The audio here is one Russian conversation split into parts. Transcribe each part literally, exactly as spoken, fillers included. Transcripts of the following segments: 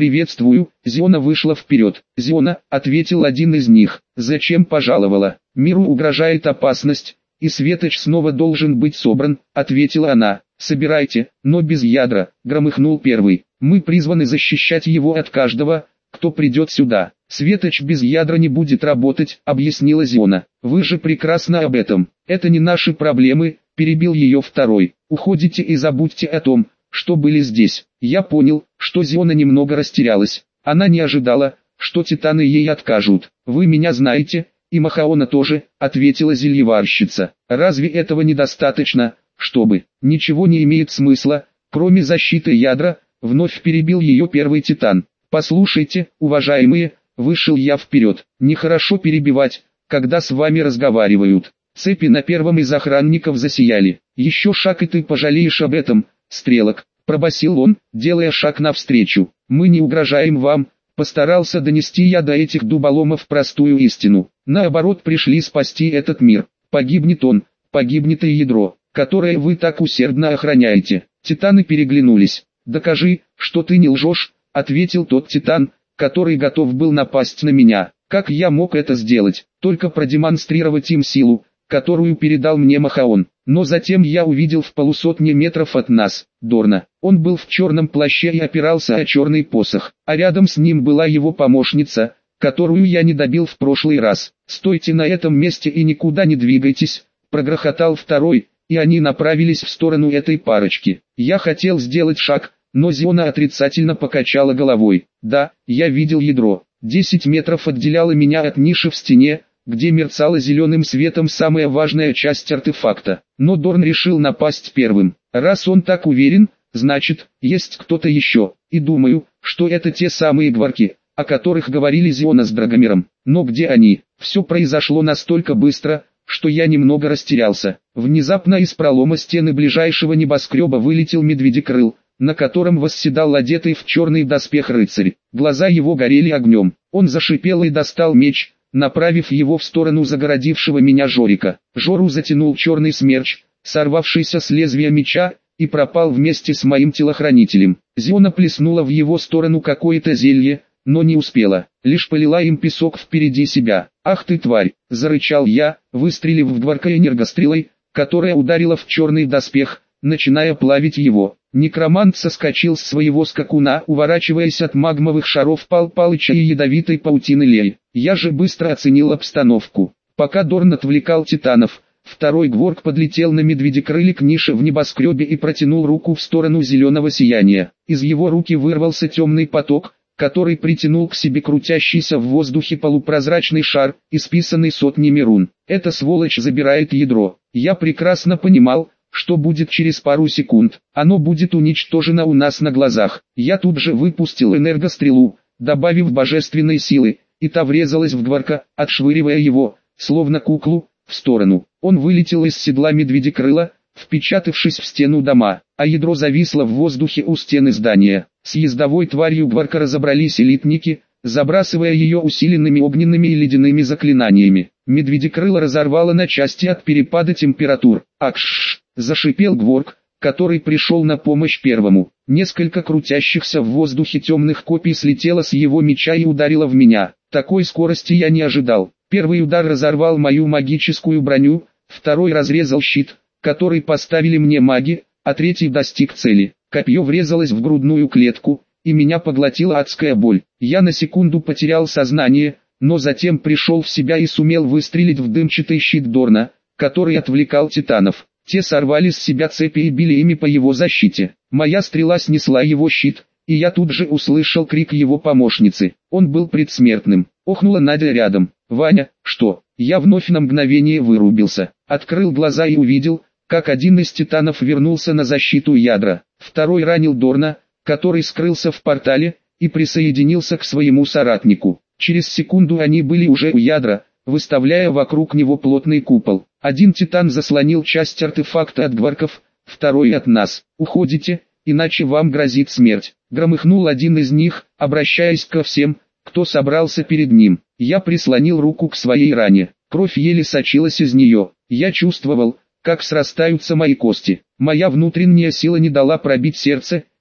«Приветствую». Зиона вышла вперед. «Зиона», — ответил один из них, — «зачем пожаловала? Миру угрожает опасность, и светоч снова должен быть собран», — ответила она. «Собирайте, но без ядра», — громыхнул первый. «Мы призваны защищать его от каждого, кто придет сюда. Светоч без ядра не будет работать», — объяснила Зиона. «Вы же прекрасно об этом. Это не наши проблемы», — перебил ее второй. «Уходите и забудьте о том, что были здесь». Я понял, что Зиона немного растерялась. Она не ожидала, что титаны ей откажут. «Вы меня знаете, и Махаона тоже», — ответила зельеварщица. «Разве этого недостаточно, чтобы...» «Ничего не имеет смысла, кроме защиты ядра», — вновь перебил ее первый титан. «Послушайте, уважаемые», — вышел я вперед. «Нехорошо перебивать, когда с вами разговаривают». Цепи на первом из охранников засияли. «Еще шаг и ты пожалеешь об этом, стрелок», — пробасил он, делая шаг навстречу. «Мы не угрожаем вам», — постарался донести я до этих дуболомов простую истину. «Наоборот, пришли спасти этот мир. Погибнет он, погибнет и ядро, которое вы так усердно охраняете». Титаны переглянулись. «Докажи, что ты не лжешь», — ответил тот титан, который готов был напасть на меня. «Как я мог это сделать? Только продемонстрировать им силу, которую передал мне Махаон». Но затем я увидел в полусотне метров от нас Дорна. Он был в черном плаще и опирался о черный посох, а рядом с ним была его помощница, которую я не добил в прошлый раз. «Стойте на этом месте и никуда не двигайтесь», — прогрохотал второй, и они направились в сторону этой парочки. Я хотел сделать шаг, но Зиона отрицательно покачала головой. «Да, я видел ядро. Десять метров отделяло меня от ниши в стене, где мерцала зеленым светом самая важная часть артефакта. Но Дорн решил напасть первым. Раз он так уверен, значит, есть кто-то еще. И думаю, что это те самые гварки, о которых говорили Зиона с Драгомиром. Но где они? Все произошло настолько быстро, что я немного растерялся. Внезапно из пролома стены ближайшего небоскреба вылетел медведекрыл, на котором восседал одетый в черный доспех рыцарь. Глаза его горели огнем. Он зашипел и достал меч, направив его в сторону загородившего меня Жорика. Жору затянул черный смерч, сорвавшийся с лезвия меча, и пропал вместе с моим телохранителем. Зиона плеснула в его сторону какое-то зелье, но не успела, лишь полила им песок впереди себя. «Ах ты тварь!» – зарычал я, выстрелив в гварка энергострелой, которая ударила в черный доспех, начиная плавить его. Некромант соскочил с своего скакуна, уворачиваясь от магмовых шаров Пал Палыча и ядовитой паутины Леи. Я же быстро оценил обстановку. Пока Дорн отвлекал титанов, второй гворк подлетел на медведекрыле к нише в небоскребе и протянул руку в сторону зеленого сияния. Из его руки вырвался темный поток, который притянул к себе крутящийся в воздухе полупрозрачный шар, исписанный сотнями рун. Эта сволочь забирает ядро. Я прекрасно понимал, что будет через пару секунд. Оно будет уничтожено у нас на глазах. Я тут же выпустил энергострелу, добавив божественной силы, и та врезалась в гварка, отшвыривая его, словно куклу, в сторону. Он вылетел из седла медведекрыла, впечатавшись в стену дома, а ядро зависло в воздухе у стены здания. С ездовой тварью гварка разобрались элитники, забрасывая ее усиленными огненными и ледяными заклинаниями. Медведекрыло разорвало на части от перепада температур. «Акш!» – зашипел гворк, который пришел на помощь первому. Несколько крутящихся в воздухе темных копий слетело с его меча и ударило в меня. Такой скорости я не ожидал. Первый удар разорвал мою магическую броню, второй разрезал щит, который поставили мне маги, а третий достиг цели. Копье врезалось в грудную клетку, и меня поглотила адская боль. Я на секунду потерял сознание, но затем пришел в себя и сумел выстрелить в дымчатый щит Дорна, который отвлекал титанов. Те сорвали с себя цепи и били ими по его защите. Моя стрела снесла его щит, и я тут же услышал крик его помощницы. Он был предсмертным. Охнула Надя рядом. «Ваня, что?» Я вновь на мгновение вырубился. Открыл глаза и увидел, как один из титанов вернулся на защиту ядра. Второй ранил Дорна, который скрылся в портале, и присоединился к своему соратнику. Через секунду они были уже у ядра, выставляя вокруг него плотный купол. Один титан заслонил часть артефакта от гварков, второй от нас. «Уходите, иначе вам грозит смерть», — громыхнул один из них, обращаясь ко всем, кто собрался перед ним. Я прислонил руку к своей ране. Кровь еле сочилась из нее. Я чувствовал, как срастаются мои кости. Моя внутренняя сила не дала пробить сердце,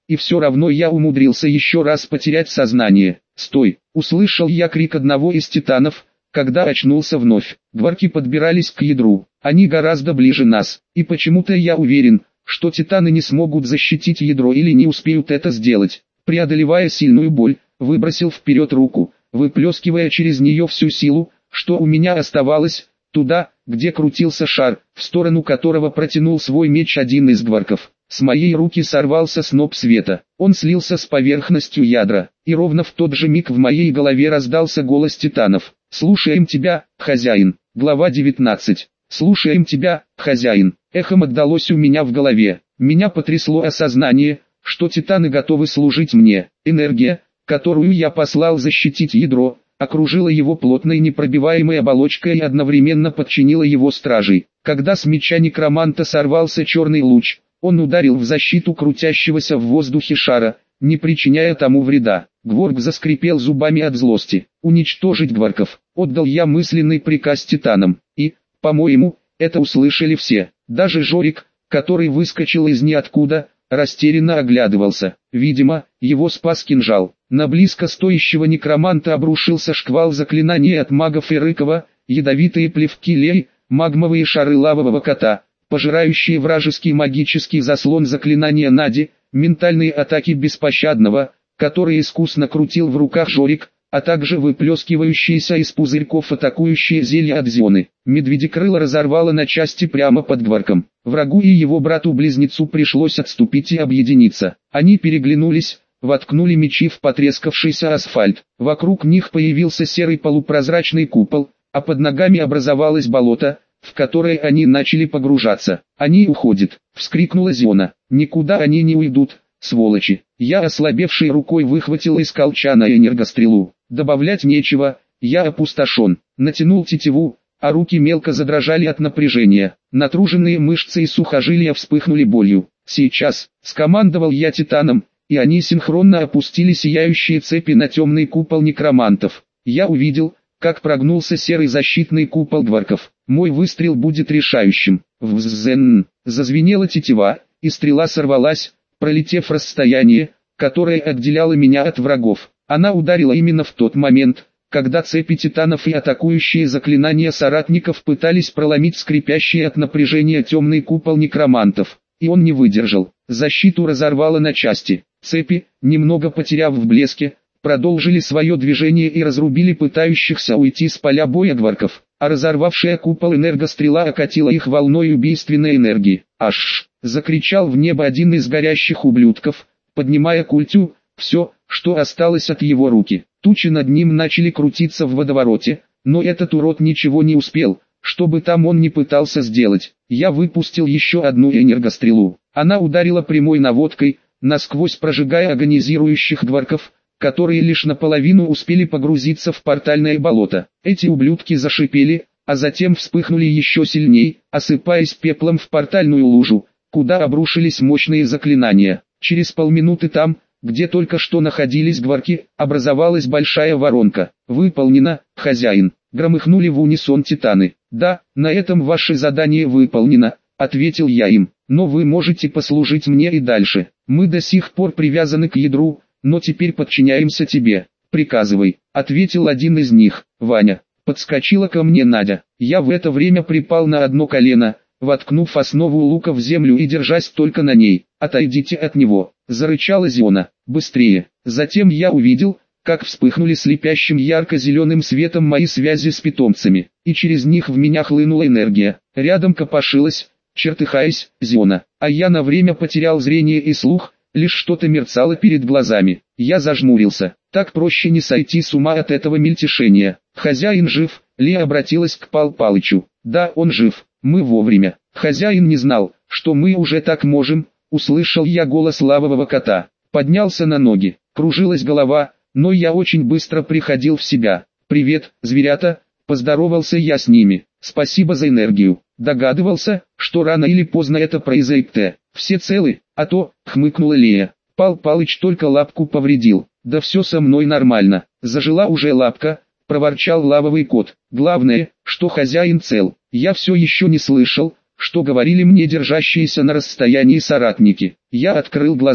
и все равно я умудрился еще раз потерять сознание. «Стой!» — услышал я крик одного из титанов, когда очнулся вновь. Гварки подбирались к ядру, они гораздо ближе нас, и почему-то я уверен, что титаны не смогут защитить ядро или не успеют это сделать. Преодолевая сильную боль, выбросил вперед руку, выплескивая через нее всю силу, что у меня оставалось, туда, где крутился шар, в сторону которого протянул свой меч один из гварков. С моей руки сорвался сноп света, он слился с поверхностью ядра, и ровно в тот же миг в моей голове раздался голос титанов. «Слушаем тебя, хозяин». Глава девятнадцать. «Слушаем тебя, хозяин». Эхом отдалось у меня в голове. Меня потрясло осознание, что титаны готовы служить мне. Энергия, которую я послал защитить ядро, окружила его плотной непробиваемой оболочкой и одновременно подчинила его стражей. Когда с меча некроманта сорвался черный луч, он ударил в защиту крутящегося в воздухе шара, не причиняя тому вреда. Гворк заскрипел зубами от злости. «Уничтожить гварков!» — отдал я мысленный приказ титанам. И, по-моему, это услышали все. Даже Жорик, который выскочил из ниоткуда, растерянно оглядывался. Видимо, его спас кинжал. На близко стоящего некроманта обрушился шквал заклинаний от магов Ирыкова, ядовитые плевки Лей, магмовые шары лавового кота, пожирающие вражеский магический заслон заклинания Нади, ментальные атаки беспощадного, которые искусно крутил в руках Жорик, а также выплескивающиеся из пузырьков атакующие зелья от Зионы. Медведекрыло разорвало на части прямо под гварком. Врагу и его брату-близнецу пришлось отступить и объединиться. Они переглянулись, воткнули мечи в потрескавшийся асфальт. Вокруг них появился серый полупрозрачный купол, а под ногами образовалось болото, в которое они начали погружаться. «Они уходят!» — вскрикнула Зиона. «Никуда они не уйдут, сволочи!» Я ослабевшей рукой выхватил из колчана энергострелу. Добавлять нечего, я опустошен. Натянул тетиву, а руки мелко задрожали от напряжения. Натруженные мышцы и сухожилия вспыхнули болью. «Сейчас!» — скомандовал я титанам, и они синхронно опустили сияющие цепи на темный купол некромантов. Я увидел, как прогнулся серый защитный купол гварков. Мой выстрел будет решающим. Вззен! Зазвенела тетива, и стрела сорвалась, пролетев расстояние, которое отделяло меня от врагов. Она ударила именно в тот момент, когда цепи титанов и атакующие заклинания соратников пытались проломить скрипящий от напряжения темный купол некромантов. И он не выдержал. Защиту разорвало на части. Цепи, немного потеряв в блеске, продолжили свое движение и разрубили пытающихся уйти с поля боя гварков, а разорвавшая купол энергострела окатила их волной убийственной энергии. «Аш!» — закричал в небо один из горящих ублюдков, поднимая культю, все, что осталось от его руки. Тучи над ним начали крутиться в водовороте, но этот урод ничего не успел, что бы там он ни пытался сделать. Я выпустил еще одну энергострелу. Она ударила прямой наводкой, насквозь прожигая агонизирующих гварков, которые лишь наполовину успели погрузиться в портальное болото. Эти ублюдки зашипели, а затем вспыхнули еще сильней, осыпаясь пеплом в портальную лужу, куда обрушились мощные заклинания. Через полминуты там, где только что находились гварки, образовалась большая воронка. «Выполнено, хозяин!» — громыхнули в унисон титаны. «Да, на этом ваше задание выполнено», — ответил я им. «Но вы можете послужить мне и дальше. Мы до сих пор привязаны к ядру, но теперь подчиняемся тебе. Приказывай», — ответил один из них. «Ваня». Подскочила ко мне Надя. Я в это время припал на одно колено, воткнув основу лука в землю и держась только на ней. «Отойдите от него», — зарычала Зиона. «Быстрее». Затем я увидел, как вспыхнули слепящим ярко-зеленым светом мои связи с питомцами, и через них в меня хлынула энергия. Рядом копошилась, чертыхаясь, Зиона, а я на время потерял зрение и слух, лишь что-то мерцало перед глазами. Я зажмурился. Так проще не сойти с ума от этого мельтешения. «Хозяин жив?» Лия обратилась к Пал Палычу. «Да, он жив. Мы вовремя». Хозяин не знал, что мы уже так можем. Услышал я голос лавового кота. Поднялся на ноги. Кружилась голова, но я очень быстро приходил в себя. «Привет, зверята!» Поздоровался я с ними. «Спасибо за энергию». Догадывался, что рано или поздно это произойдет. «Все целы?» «А то», — хмыкнула Лея. «Пал Палыч только лапку повредил». «Да все со мной нормально. Зажила уже лапка», — проворчал лавовый кот. «Главное, что хозяин цел». Я все еще не слышал, что говорили мне держащиеся на расстоянии соратники. Я открыл глаза.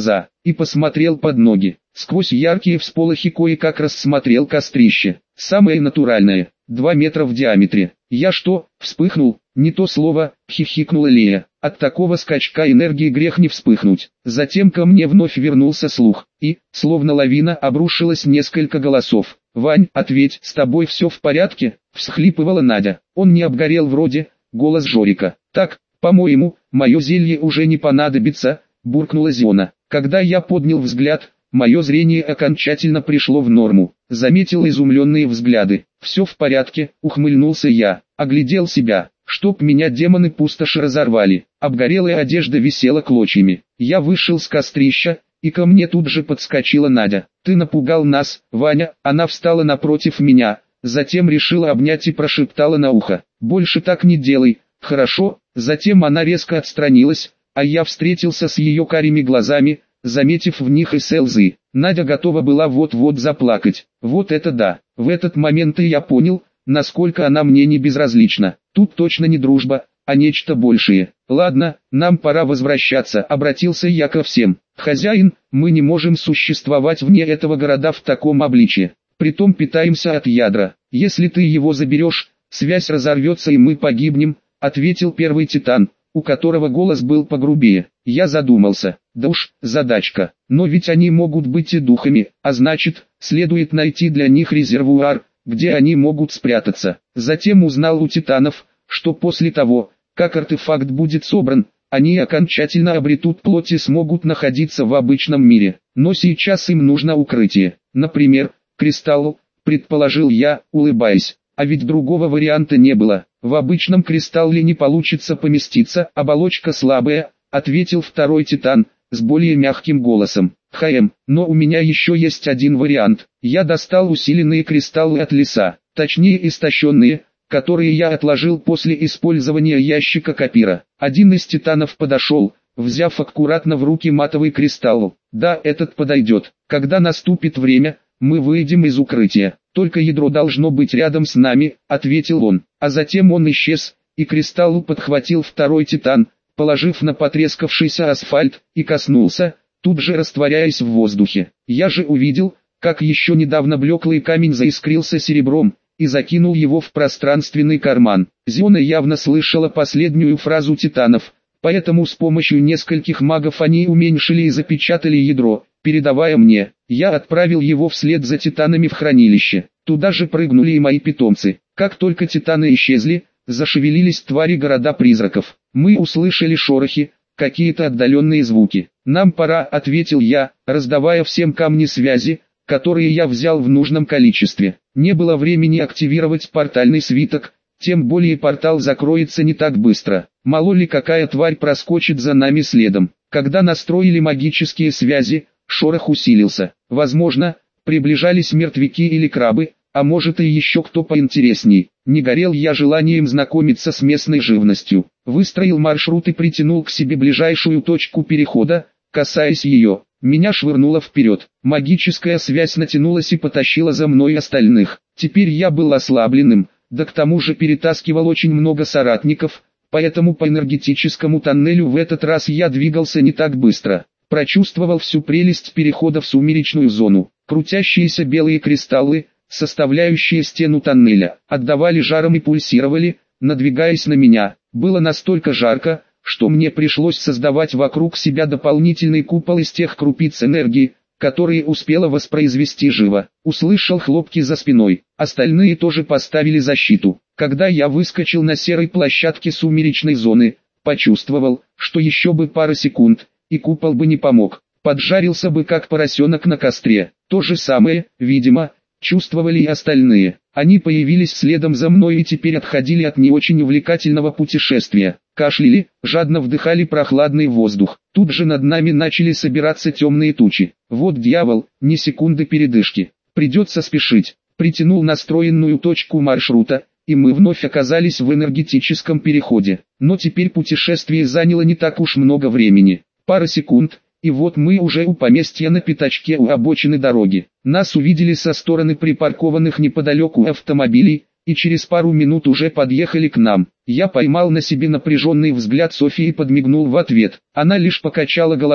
и посмотрел под ноги. Сквозь яркие всполохи кое-как рассмотрел кострище. Самое натуральное, два метра в диаметре. «Я что, вспыхнул?» «Не то слово», — хихикнула Лея. «От такого скачка энергии грех не вспыхнуть». Затем ко мне вновь вернулся слух, и, словно лавина, обрушилось несколько голосов. «Вань, ответь, с тобой все в порядке?» — всхлипывала Надя. «Он не обгорел вроде», — голос Жорика. «Так, по-моему, мое зелье уже не понадобится», — буркнула Зиона. Когда я поднял взгляд, мое зрение окончательно пришло в норму. Заметил изумленные взгляды. «Все в порядке», — ухмыльнулся я. Оглядел себя. Чтоб меня демоны пустоши разорвали. Обгорелая одежда висела клочьями. Я вышел с кострища, и ко мне тут же подскочила Надя. «Ты напугал нас, Ваня». Она встала напротив меня, затем решила обнять и прошептала на ухо: «Больше так не делай, хорошо?» Затем она резко отстранилась, а я встретился с ее карими глазами, заметив в них и слезы. Надя готова была вот-вот заплакать. Вот это да! В этот момент и я понял, насколько она мне не безразлична. Тут точно не дружба, а нечто большее. «Ладно, нам пора возвращаться», — обратился я ко всем. «Хозяин, мы не можем существовать вне этого города в таком обличье. Притом питаемся от ядра. Если ты его заберешь, связь разорвется и мы погибнем», — ответил первый титан, у которого голос был погрубее. Я задумался. Да уж, задачка. Но ведь они могут быть и духами, а значит, следует найти для них резервуар, где они могут спрятаться. Затем узнал у титанов, что после того, как артефакт будет собран, они окончательно обретут плоть и смогут находиться в обычном мире. Но сейчас им нужно укрытие. Например, кристалл, предположил я, улыбаясь. А ведь другого варианта не было. В обычном кристалле не получится поместиться, оболочка слабая, ответил второй титан, с более мягким голосом. «Хм, но у меня еще есть один вариант. Я достал усиленные кристаллы от леса, точнее истощенные, которые я отложил после использования ящика копира». Один из титанов подошел, взяв аккуратно в руки матовый кристалл. «Да, этот подойдет. Когда наступит время, мы выйдем из укрытия. Только ядро должно быть рядом с нами», — ответил он. А затем он исчез, и кристалл подхватил второй титан, положив на потрескавшийся асфальт, и коснулся, тут же растворяясь в воздухе. Я же увидел, как еще недавно блеклый камень заискрился серебром, и закинул его в пространственный карман. Зиона явно слышала последнюю фразу титанов, поэтому с помощью нескольких магов они уменьшили и запечатали ядро, передавая мне. Я отправил его вслед за титанами в хранилище. Туда же прыгнули и мои питомцы. Как только титаны исчезли, зашевелились твари города-призраков. Мы услышали шорохи, какие-то отдаленные звуки. «Нам пора», — ответил я, раздавая всем камни связи, которые я взял в нужном количестве. Не было времени активировать портальный свиток, тем более портал закроется не так быстро. Мало ли какая тварь проскочит за нами следом. Когда настроили магические связи, шорох усилился. Возможно, приближались мертвяки или крабы, а может и еще кто поинтересней. Не горел я желанием знакомиться с местной живностью. Выстроил маршрут и притянул к себе ближайшую точку перехода, касаясь ее. Меня швырнуло вперед. Магическая связь натянулась и потащила за мной остальных. Теперь я был ослабленным, да к тому же перетаскивал очень много соратников, поэтому по энергетическому тоннелю в этот раз я двигался не так быстро. Прочувствовал всю прелесть перехода в сумеречную зону. Крутящиеся белые кристаллы, составляющие стену тоннеля, отдавали жаром и пульсировали, надвигаясь на меня. Было настолько жарко, что мне пришлось создавать вокруг себя дополнительный купол из тех крупиц энергии, которые успела воспроизвести живо. Услышал хлопки за спиной, остальные тоже поставили защиту. Когда я выскочил на серой площадке сумеречной зоны, почувствовал, что еще бы пара секунд, и купол бы не помог, поджарился бы как поросенок на костре. То же самое, видимо, чувствовали и остальные. Они появились следом за мной и теперь отходили от не очень увлекательного путешествия. Кашляли, жадно вдыхали прохладный воздух. Тут же над нами начали собираться темные тучи. Вот дьявол, ни секунды передышки. Придется спешить. Притянул настроенную точку маршрута, и мы вновь оказались в энергетическом переходе. Но теперь путешествие заняло не так уж много времени. Пара секунд, и вот мы уже у поместья на пятачке у обочины дороги. Нас увидели со стороны припаркованных неподалеку автомобилей, и через пару минут уже подъехали к нам. Я поймал на себе напряженный взгляд Софии и подмигнул в ответ. Она лишь покачала головой,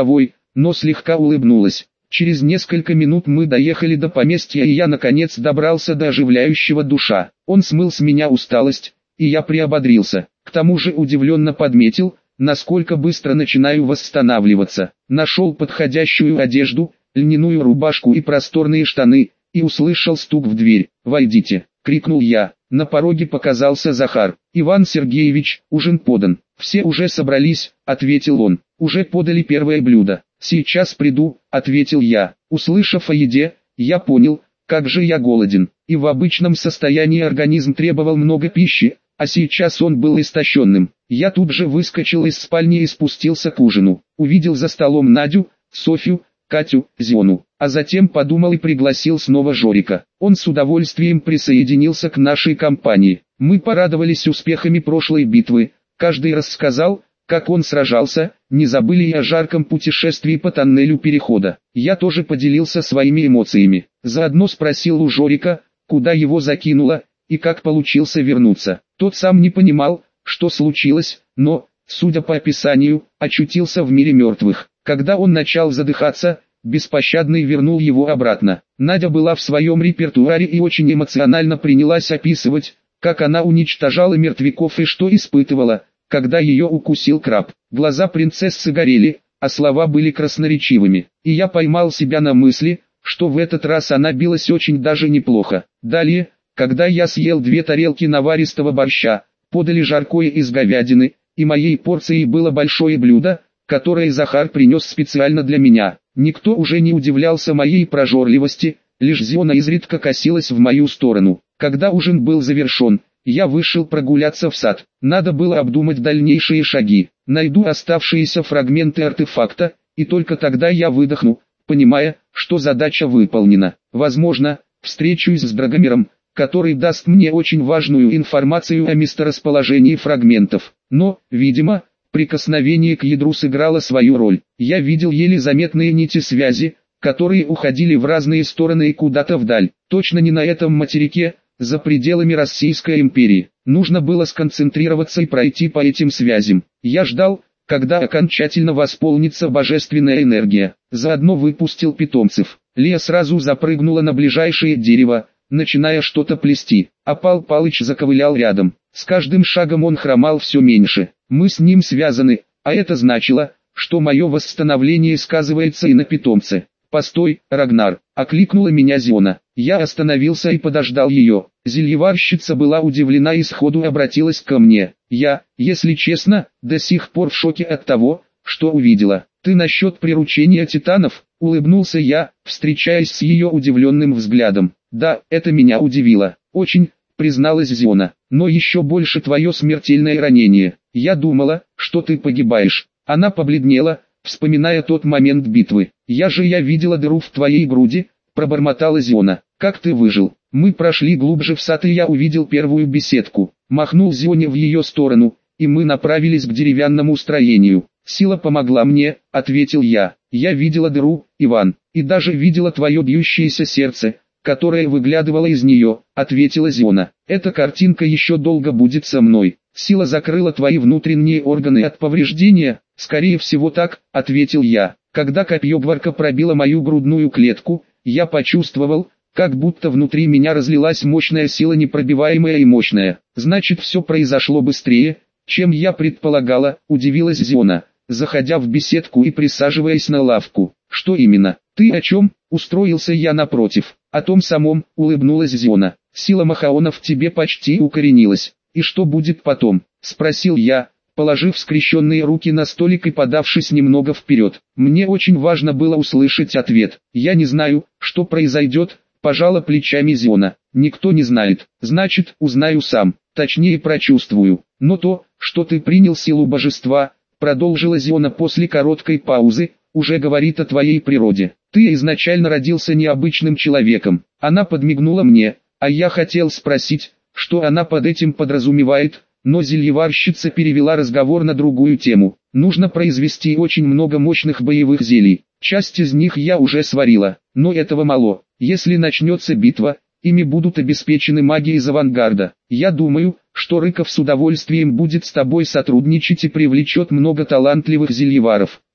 но слегка улыбнулась. Через несколько минут мы доехали до поместья, и я наконец добрался до оживляющего душа. Он смыл с меня усталость, и я приободрился. К тому же удивленно подметил, насколько быстро начинаю восстанавливаться. Нашел подходящую одежду, льняную рубашку и просторные штаны, и услышал стук в дверь. «Войдите!» — крикнул я. На пороге показался Захар. «Иван Сергеевич, ужин подан». «Все уже собрались», — ответил он. «Уже подали первое блюдо». «Сейчас приду», — ответил я. Услышав о еде, я понял, как же я голоден. И в обычном состоянии организм требовал много пищи, а сейчас он был истощенным. Я тут же выскочил из спальни и спустился к ужину. Увидел за столом Надю, Софью, Катю, Зиону, а затем подумал и пригласил снова Жорика. Он с удовольствием присоединился к нашей компании. Мы порадовались успехами прошлой битвы, каждый рассказал, как он сражался, не забыли и о жарком путешествии по тоннелю перехода. Я тоже поделился своими эмоциями. Заодно спросил у Жорика, куда его закинуло, и как получился вернуться. Тот сам не понимал, что случилось, но, судя по описанию, очутился в мире мертвых. Когда он начал задыхаться, Беспощадный вернул его обратно. Надя была в своем репертуаре и очень эмоционально принялась описывать, как она уничтожала мертвяков и что испытывала, когда ее укусил краб. Глаза принцессы горели, а слова были красноречивыми. И я поймал себя на мысли, что в этот раз она билась очень даже неплохо. Далее, когда я съел две тарелки наваристого борща, подали жаркое из говядины, и моей порцией было большое блюдо, которое Захар принес специально для меня. Никто уже не удивлялся моей прожорливости, лишь Зиона изредка косилась в мою сторону. Когда ужин был завершен, я вышел прогуляться в сад. Надо было обдумать дальнейшие шаги. Найду оставшиеся фрагменты артефакта, и только тогда я выдохну, понимая, что задача выполнена. Возможно, встречусь с Драгомиром, который даст мне очень важную информацию о месторасположении фрагментов. Но, видимо, прикосновение к ядру сыграло свою роль. Я видел еле заметные нити связи, которые уходили в разные стороны и куда-то вдаль. Точно не на этом материке, за пределами Российской империи. Нужно было сконцентрироваться и пройти по этим связям. Я ждал, когда окончательно восполнится божественная энергия. Заодно выпустил питомцев. Лия сразу запрыгнула на ближайшее дерево, начиная что-то плести. А Пал Палыч заковылял рядом. С каждым шагом он хромал все меньше. Мы с ним связаны, а это значило, что мое восстановление сказывается и на питомце. «Постой, Рагнар!» — окликнула меня Зиона. Я остановился и подождал ее. Зельеварщица была удивлена и сходу обратилась ко мне. Я, если честно, до сих пор в шоке от того, что увидела. «Ты насчет приручения титанов?» — улыбнулся я, встречаясь с ее удивленным взглядом. «Да, это меня удивило. Очень», — призналась Зиона. «Но еще больше твое смертельное ранение. Я думала, что ты погибаешь». Она побледнела, вспоминая тот момент битвы. «Я же я видела дыру в твоей груди», — пробормотала Зиона. «Как ты выжил?» Мы прошли глубже в сад, и я увидел первую беседку. Махнул Зионе в ее сторону, и мы направились к деревянному строению. «Сила помогла мне», — ответил я. «Я видела дыру, Иван, и даже видела твое бьющееся сердце, которое выглядывало из нее», — ответила Зиона. «Эта картинка еще долго будет со мной. Сила закрыла твои внутренние органы от повреждения?» «Скорее всего так», — ответил я. Когда копье Гварка пробило мою грудную клетку, я почувствовал, как будто внутри меня разлилась мощная сила, непробиваемая и мощная. «Значит, все произошло быстрее, чем я предполагала», — удивилась Зиона, заходя в беседку и присаживаясь на лавку. «Что именно? Ты о чем?» — устроился я напротив. «О том самом», — улыбнулась Зиона. «Сила Махаона в тебе почти укоренилась. И что будет потом?» — спросил я, положив скрещенные руки на столик и подавшись немного вперед. Мне очень важно было услышать ответ. «Я не знаю, что произойдет», — пожала плечами Зиона. «Никто не знает. Значит, узнаю сам, точнее прочувствую. Но то, что ты принял силу божества», — продолжила Зиона после короткой паузы, «уже говорит о твоей природе. Ты изначально родился необычным человеком». Она подмигнула мне, а я хотел спросить, что она под этим подразумевает, но зельеварщица перевела разговор на другую тему. «Нужно произвести очень много мощных боевых зелий. Часть из них я уже сварила, но этого мало. Если начнется битва, ими будут обеспечены маги из авангарда. Я думаю, что Рыков с удовольствием будет с тобой сотрудничать и привлечет много талантливых зельеваров.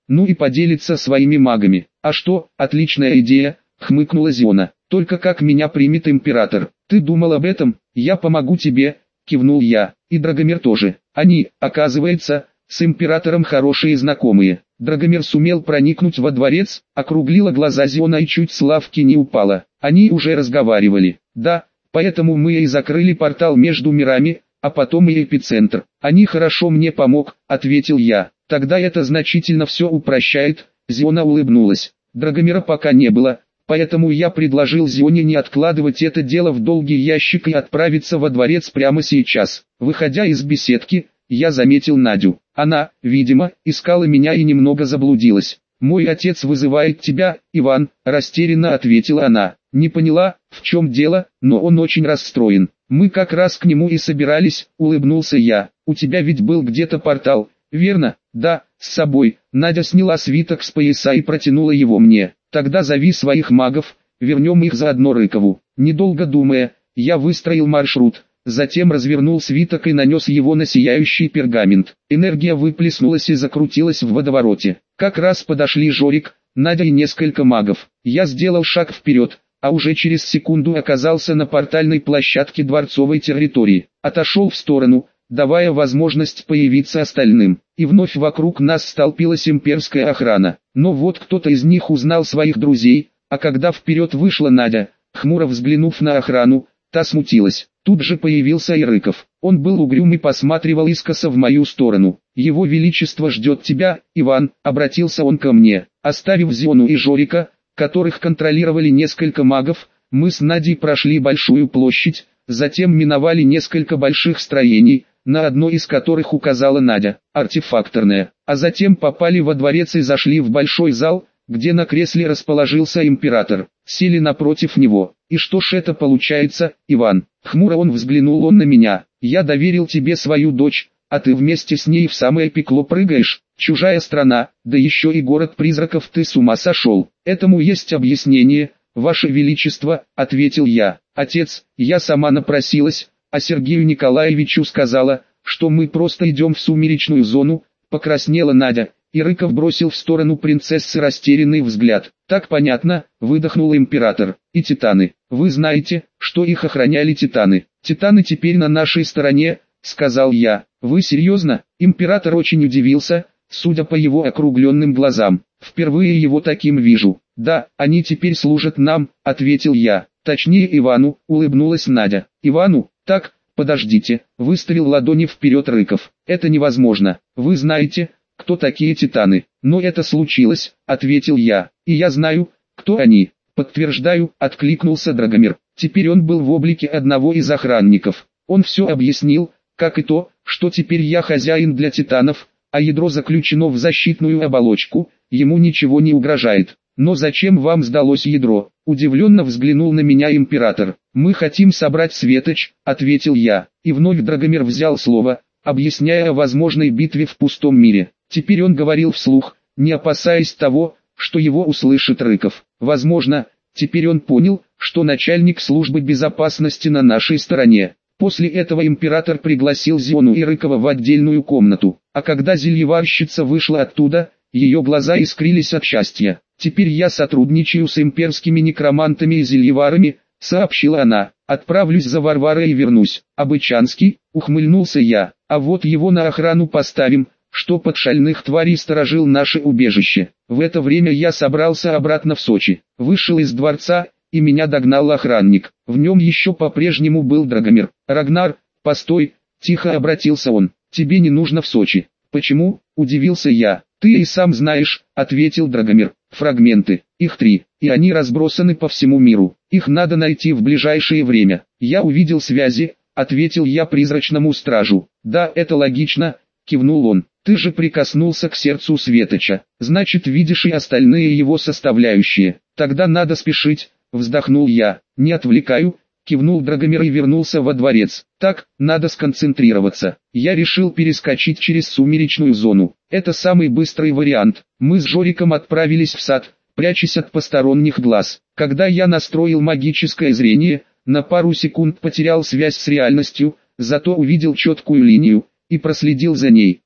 ну и поделиться своими магами. А что, отличная идея, хмыкнула Зиона. Только как меня примет император? Ты думал об этом? Я помогу тебе, кивнул я. И Драгомир тоже. Они, оказывается, с императором хорошие знакомые. Драгомир сумел проникнуть во дворец, округлила глаза Зиона и чуть с лавки не упала. Они уже разговаривали. Да, поэтому мы и закрыли портал между мирами, а потом и эпицентр. Они хорошо мне помог, ответил я. Тогда это значительно все упрощает. Зиона улыбнулась. Драгомира пока не было, поэтому я предложил Зионе не откладывать это дело в долгий ящик и отправиться во дворец прямо сейчас. Выходя из беседки, я заметил Надю. Она, видимо, искала меня и немного заблудилась. «Мой отец вызывает тебя, Иван», – растерянно ответила она. Не поняла, в чем дело, но он очень расстроен. «Мы как раз к нему и собирались», – улыбнулся я. «У тебя ведь был где-то портал, верно?» «Да, с собой». Надя сняла свиток с пояса и протянула его мне. «Тогда зови своих магов, вернем их заодно Рыкову». Недолго думая, я выстроил маршрут. Затем развернул свиток и нанес его на сияющий пергамент. Энергия выплеснулась и закрутилась в водовороте. Как раз подошли Жорик, Надя и несколько магов. Я сделал шаг вперед, а уже через секунду оказался на портальной площадке дворцовой территории. Отошел в сторону, давая возможность появиться остальным. И вновь вокруг нас столпилась имперская охрана. Но вот кто-то из них узнал своих друзей, а когда вперед вышла Надя, хмуро взглянув на охрану, та смутилась. Тут же появился и Рыков. Он был угрюм и посматривал искоса в мою сторону. «Его Величество ждет тебя, Иван», — обратился он ко мне. Оставив Зиону и Жорика, которых контролировали несколько магов, мы с Надей прошли большую площадь, затем миновали несколько больших строений, на одно из которых указала Надя, артефакторное, а затем попали во дворец и зашли в большой зал, где на кресле расположился император. Сели напротив него. «И что ж это получается, Иван?» Хмуро он взглянул он на меня. «Я доверил тебе свою дочь, а ты вместе с ней в самое пекло прыгаешь. Чужая страна, да еще и город призраков, ты с ума сошел». «Этому есть объяснение, Ваше Величество», — ответил я. «Отец, я сама напросилась, а Сергею Николаевичу сказала, что мы просто идем в сумеречную зону», — покраснела Надя. И Рыков бросил в сторону принцессы растерянный взгляд. «Так понятно», — выдохнул император. «И титаны. Вы знаете, что их охраняли титаны?» «Титаны теперь на нашей стороне», — сказал я. «Вы серьезно?» Император очень удивился, судя по его округленным глазам. «Впервые его таким вижу». «Да, они теперь служат нам», — ответил я. «Точнее Ивану», — улыбнулась Надя. «Ивану? Так, подождите», — выставил ладони вперед Рыков. «Это невозможно. Вы знаете, кто такие титаны?» «Но это случилось», — ответил я. «И я знаю, кто они». «Подтверждаю», — откликнулся Драгомир. Теперь он был в облике одного из охранников. Он все объяснил, как и то, что теперь я хозяин для титанов, а ядро заключено в защитную оболочку, ему ничего не угрожает. «Но зачем вам сдалось ядро?» — удивленно взглянул на меня император. «Мы хотим собрать светоч», — ответил я. И вновь Драгомир взял слово, объясняя о возможной битве в пустом мире. Теперь он говорил вслух, не опасаясь того, что его услышит Рыков. Возможно, теперь он понял, что начальник службы безопасности на нашей стороне. После этого император пригласил Зиону и Рыкова в отдельную комнату, а когда зельеварщица вышла оттуда, ее глаза искрились от счастья. «Теперь я сотрудничаю с имперскими некромантами и зельеварами», — сообщила она. «Отправлюсь за Варварой и вернусь». «Обычанский», — ухмыльнулся я, — «а вот его на охрану поставим, что под шальных тварей сторожил наше убежище». В это время я собрался обратно в Сочи, вышел из дворца, и меня догнал охранник. В нем еще по-прежнему был Драгомир. «Рагнар, постой», — тихо обратился он, — «тебе не нужно в Сочи». «Почему?» — удивился я. «Ты и сам знаешь», — ответил Драгомир. «Фрагменты, их три, и они разбросаны по всему миру. Их надо найти в ближайшее время». «Я увидел связи», — ответил я призрачному стражу. «Да, это логично», — кивнул он. «Ты же прикоснулся к сердцу Светоча, значит видишь и остальные его составляющие. Тогда надо спешить», — вздохнул я. «Не отвлекаю», — кивнул Драгомир и вернулся во дворец. «Так, надо сконцентрироваться». Я решил перескочить через сумеречную зону. Это самый быстрый вариант. Мы с Жориком отправились в сад, прячась от посторонних глаз. Когда я настроил магическое зрение, на пару секунд потерял связь с реальностью, зато увидел четкую линию и проследил за ней.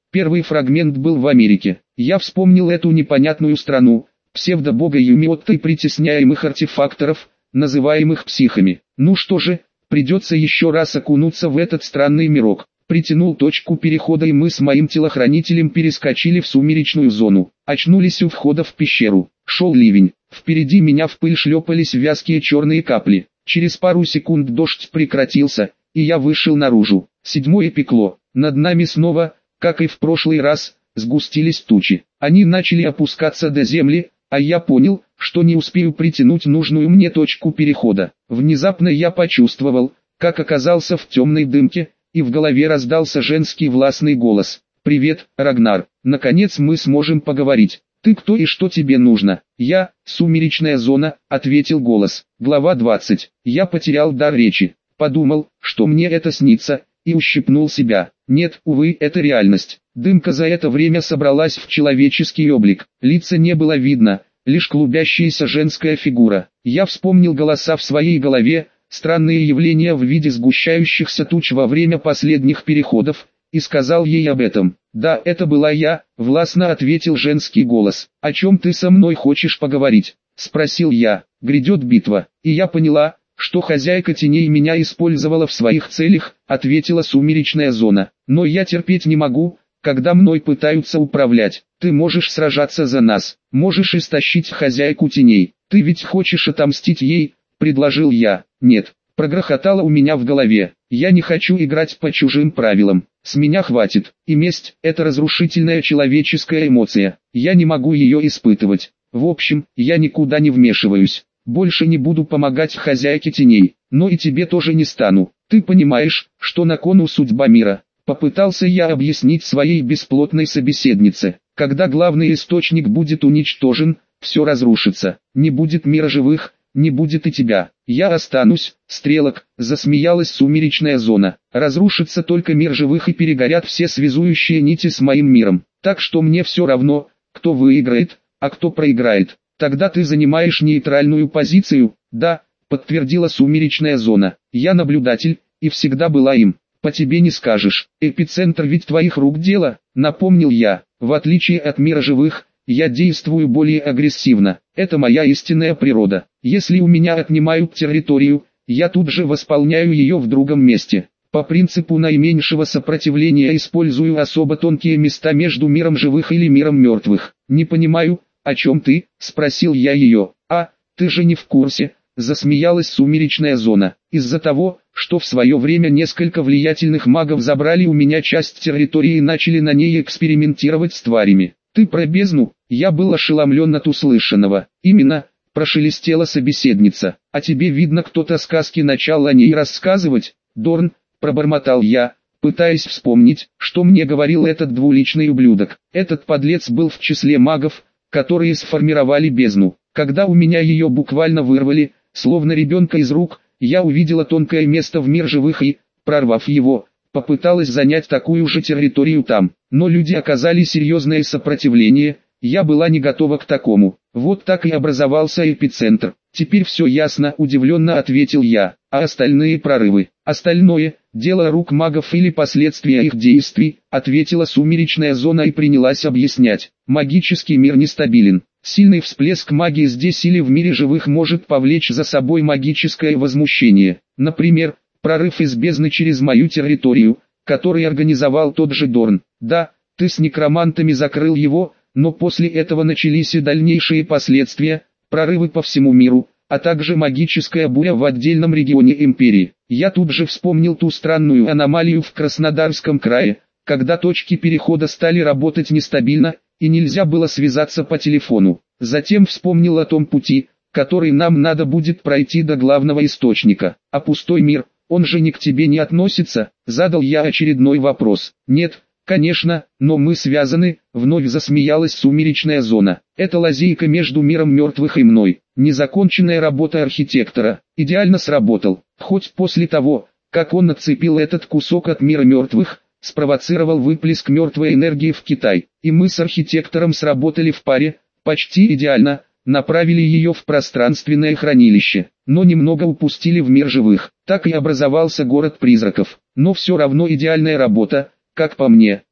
Первый фрагмент был в Америке. Я вспомнил эту непонятную страну, псевдобога Юмиотта и притесняемых артефакторов, называемых психами. Ну что же, придется еще раз окунуться в этот странный мирок. Притянул точку перехода, и мы с моим телохранителем перескочили в сумеречную зону. Очнулись у входа в пещеру. Шел ливень. Впереди меня в пыль шлепались вязкие черные капли. Через пару секунд дождь прекратился, и я вышел наружу. Седьмое пекло. Над нами снова, как и в прошлый раз, сгустились тучи. Они начали опускаться до земли, а я понял, что не успею притянуть нужную мне точку перехода. Внезапно я почувствовал, как оказался в темной дымке, и в голове раздался женский властный голос. «Привет, Рагнар, наконец мы сможем поговорить. Ты кто и что тебе нужно?» «Я, сумеречная зона», — ответил голос. Глава двадцать. Я потерял дар речи. Подумал, что мне это снится, и ущипнул себя. Нет, увы, это реальность. Дымка за это время собралась в человеческий облик. Лица не было видно, лишь клубящаяся женская фигура. Я вспомнил голоса в своей голове, странные явления в виде сгущающихся туч во время последних переходов, и сказал ей об этом. «Да, это была я», — властно ответил женский голос. «О чем ты со мной хочешь поговорить?» — спросил я. «Грядет битва, и я поняла, что хозяйка теней меня использовала в своих целях», — ответила сумеречная зона. «Но я терпеть не могу, когда мной пытаются управлять. Ты можешь сражаться за нас, можешь истощить хозяйку теней. Ты ведь хочешь отомстить ей?» — предложил я. «Нет», — прогрохотало у меня в голове. «Я не хочу играть по чужим правилам. С меня хватит. И месть — это разрушительная человеческая эмоция. Я не могу ее испытывать. В общем, я никуда не вмешиваюсь. Больше не буду помогать хозяйке теней, но и тебе тоже не стану. Ты понимаешь, что на кону судьба мира». Попытался я объяснить своей бесплотной собеседнице. Когда главный источник будет уничтожен, все разрушится. Не будет мира живых, не будет и тебя. Я останусь, стрелок, засмеялась сумеречная зона. Разрушится только мир живых и перегорят все связующие нити с моим миром. Так что мне все равно, кто выиграет, а кто проиграет. Тогда ты занимаешь нейтральную позицию? Да, подтвердила сумеречная зона. Я наблюдатель, и всегда была им. По тебе не скажешь. Эпицентр ведь твоих рук дело, напомнил я. В отличие от мира живых, я действую более агрессивно. Это моя истинная природа. Если у меня отнимают территорию, я тут же восполняю ее в другом месте. По принципу наименьшего сопротивления использую особо тонкие места между миром живых или миром мертвых. Не понимаю, о чем ты, спросил я ее. А, ты же не в курсе, засмеялась сумеречная зона. Из-за того, что в свое время несколько влиятельных магов забрали у меня часть территории и начали на ней экспериментировать с тварями. Ты про бездну? Я был ошеломлен от услышанного. Именно, прошелестела собеседница. А тебе видно, кто-то сказки начал о ней рассказывать? Дорн, пробормотал я, пытаясь вспомнить, что мне говорил этот двуличный ублюдок. Этот подлец был в числе магов, которые сформировали бездну. Когда у меня ее буквально вырвали, словно ребенка из рук, я увидела тонкое место в мир живых и, прорвав его, попыталась занять такую же территорию там. Но люди оказали серьезное сопротивление, я была не готова к такому. Вот так и образовался эпицентр. Теперь все ясно, удивленно ответил я. А остальные прорывы? Остальное – дело рук магов или последствия их действий, ответила сумеречная зона и принялась объяснять. Магический мир нестабилен. Сильный всплеск магии здесь или в мире живых может повлечь за собой магическое возмущение. Например, прорыв из бездны через мою территорию, который организовал тот же Дорн. Да, ты с некромантами закрыл его, но после этого начались и дальнейшие последствия, прорывы по всему миру, а также магическая буря в отдельном регионе империи. Я тут же вспомнил ту странную аномалию в Краснодарском крае, когда точки перехода стали работать нестабильно, и нельзя было связаться по телефону. Затем вспомнил о том пути, который нам надо будет пройти до главного источника. А пустой мир, он же ни к тебе не относится, задал я очередной вопрос. Нет, конечно, но мы связаны, вновь засмеялась сумеречная зона. Это лазейка между миром мертвых и мной. Незаконченная работа архитектора. Идеально сработал. Хоть после того, как он отцепил этот кусок от мира мертвых, спровоцировал выплеск мертвой энергии в Китай. И мы с архитектором сработали в паре, почти идеально, направили ее в пространственное хранилище, но немного упустили в мир живых. Так и образовался город призраков. Но все равно идеальная работа, как по мне.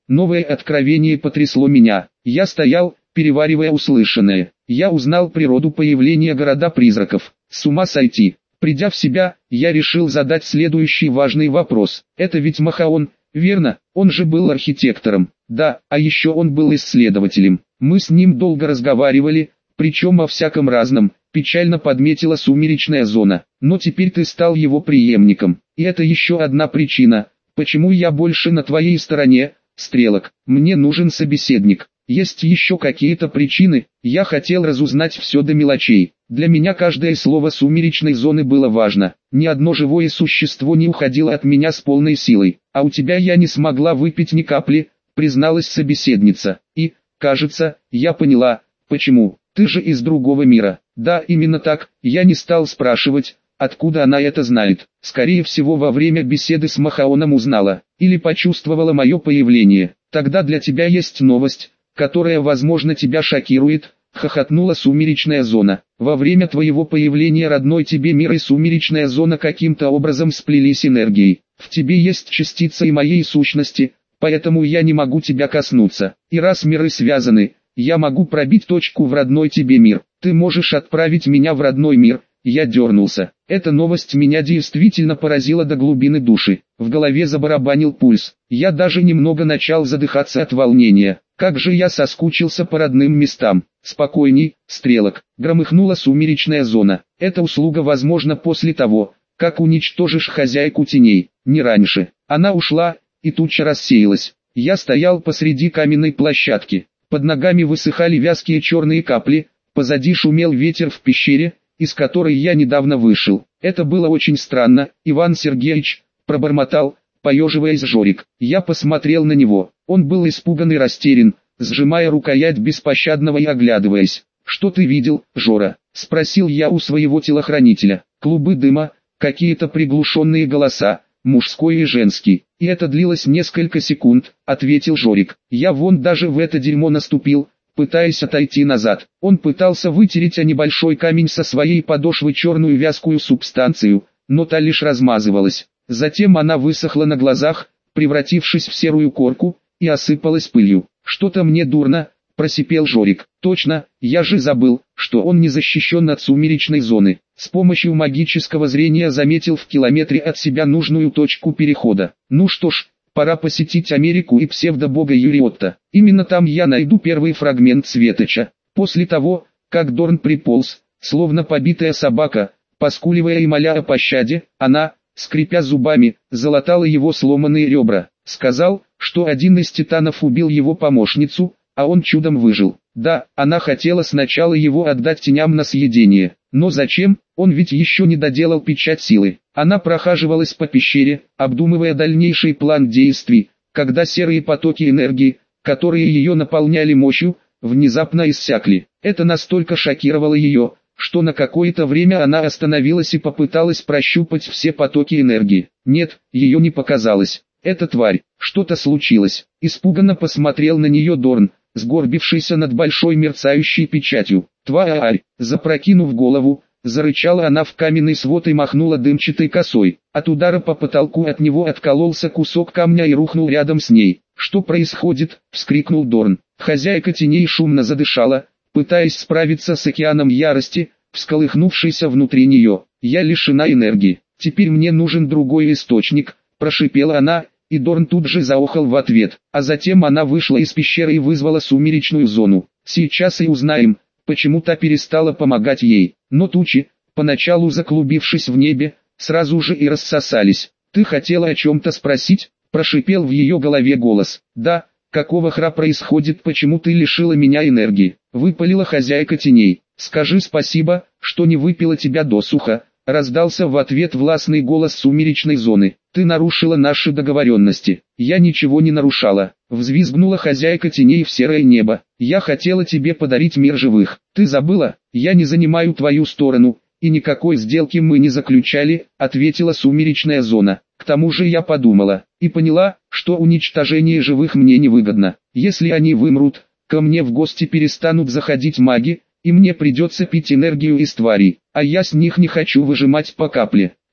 Новое откровение потрясло меня. Я стоял, переваривая услышанное. Я узнал природу появления города-призраков. С ума сойти. Придя в себя, я решил задать следующий важный вопрос. Это ведь Махаон, верно? Он же был архитектором. Да, а еще он был исследователем. Мы с ним долго разговаривали, причем о всяком разном, печально подметила сумеречная зона. Но теперь ты стал его преемником. И это еще одна причина, почему я больше на твоей стороне, Стрелок. Мне нужен собеседник. Есть еще какие-то причины? Я хотел разузнать все до мелочей. Для меня каждое слово сумеречной зоны было важно. Ни одно живое существо не уходило от меня с полной силой. А у тебя я не смогла выпить ни капли, призналась собеседница. И, кажется, я поняла, почему. Ты же из другого мира. Да, именно так. Я не стал спрашивать, откуда она это знает. Скорее всего, во время беседы с Махаоном узнала. Или почувствовала мое появление. Тогда для тебя есть новость, которая, возможно, тебя шокирует, хохотнула сумеречная зона. Во время твоего появления родной тебе мир и сумеречная зона каким-то образом сплелись энергией. В тебе есть частица и моей сущности, поэтому я не могу тебя коснуться. И раз миры связаны, я могу пробить точку в родной тебе мир. Ты можешь отправить меня в родной мир. Я дернулся. Эта новость меня действительно поразила до глубины души. В голове забарабанил пульс. Я даже немного начал задыхаться от волнения. Как же я соскучился по родным местам. Спокойней, Стрелок. Громыхнула сумеречная зона. Эта услуга возможна после того, как уничтожишь хозяйку теней. Не раньше. Она ушла, и туча рассеялась. Я стоял посреди каменной площадки. Под ногами высыхали вязкие черные капли. Позади шумел ветер в пещере, из которой я недавно вышел. Это было очень странно, Иван Сергеевич, пробормотал, поеживаясь Жорик. Я посмотрел на него. Он был испуган и растерян, сжимая рукоять беспощадного и оглядываясь. «Что ты видел, Жора?» – спросил я у своего телохранителя. Клубы дыма, какие-то приглушенные голоса, мужской и женский. И это длилось несколько секунд, ответил Жорик. Я вон даже в это дерьмо наступил, пытаясь отойти назад. Он пытался вытереть о небольшой камень со своей подошвы черную вязкую субстанцию, но та лишь размазывалась. Затем она высохла на глазах, превратившись в серую корку, и осыпалась пылью. «Что-то мне дурно», – просипел Жорик. «Точно, я же забыл, что он не защищен от сумеречной зоны». С помощью магического зрения заметил в километре от себя нужную точку перехода. Ну что ж, пора посетить Америку и псевдобога Юриотта. Именно там я найду первый фрагмент Светоча. После того, как Дорн приполз, словно побитая собака, поскуливая и моля о пощаде, она, скрипя зубами, залатала его сломанные ребра. Сказал, что один из титанов убил его помощницу, а он чудом выжил. Да, она хотела сначала его отдать теням на съедение. Но зачем? Он ведь еще не доделал печать силы. Она прохаживалась по пещере, обдумывая дальнейший план действий, когда серые потоки энергии, которые ее наполняли мощью, внезапно иссякли. Это настолько шокировало ее, что на какое-то время она остановилась и попыталась прощупать все потоки энергии. Нет, ее не показалось. «Эта тварь, что-то случилось», — испуганно посмотрел на нее Дорн, сгорбившийся над большой мерцающей печатью. «Тварь!» Запрокинув голову, зарычала она в каменный свод и махнула дымчатой косой. От удара по потолку от него откололся кусок камня и рухнул рядом с ней. «Что происходит?» — вскрикнул Дорн. Хозяйка теней шумно задышала, пытаясь справиться с океаном ярости, всколыхнувшейся внутри нее. «Я лишена энергии. Теперь мне нужен другой источник», — прошипела она, и Дорн тут же заохал в ответ. А затем она вышла из пещеры и вызвала сумеречную зону. Сейчас и узнаем, почему та перестала помогать ей. Но тучи, поначалу заклубившись в небе, сразу же и рассосались. «Ты хотела о чем-то спросить?» – прошипел в ее голове голос. «Да, какого хра происходит, почему ты лишила меня энергии?» – выпалила хозяйка теней. «Скажи спасибо, что не выпила тебя досуха», – раздался в ответ властный голос сумеречной зоны. «Ты нарушила наши договоренности». «Я ничего не нарушала», — взвизгнула хозяйка теней в серое небо. «Я хотела тебе подарить мир живых. Ты забыла? Я не занимаю твою сторону, и никакой сделки мы не заключали», — ответила сумеречная зона. «К тому же я подумала, и поняла, что уничтожение живых мне невыгодно. Если они вымрут, ко мне в гости перестанут заходить маги, и мне придется пить энергию из тварей, а я с них не хочу выжимать по капле. Ты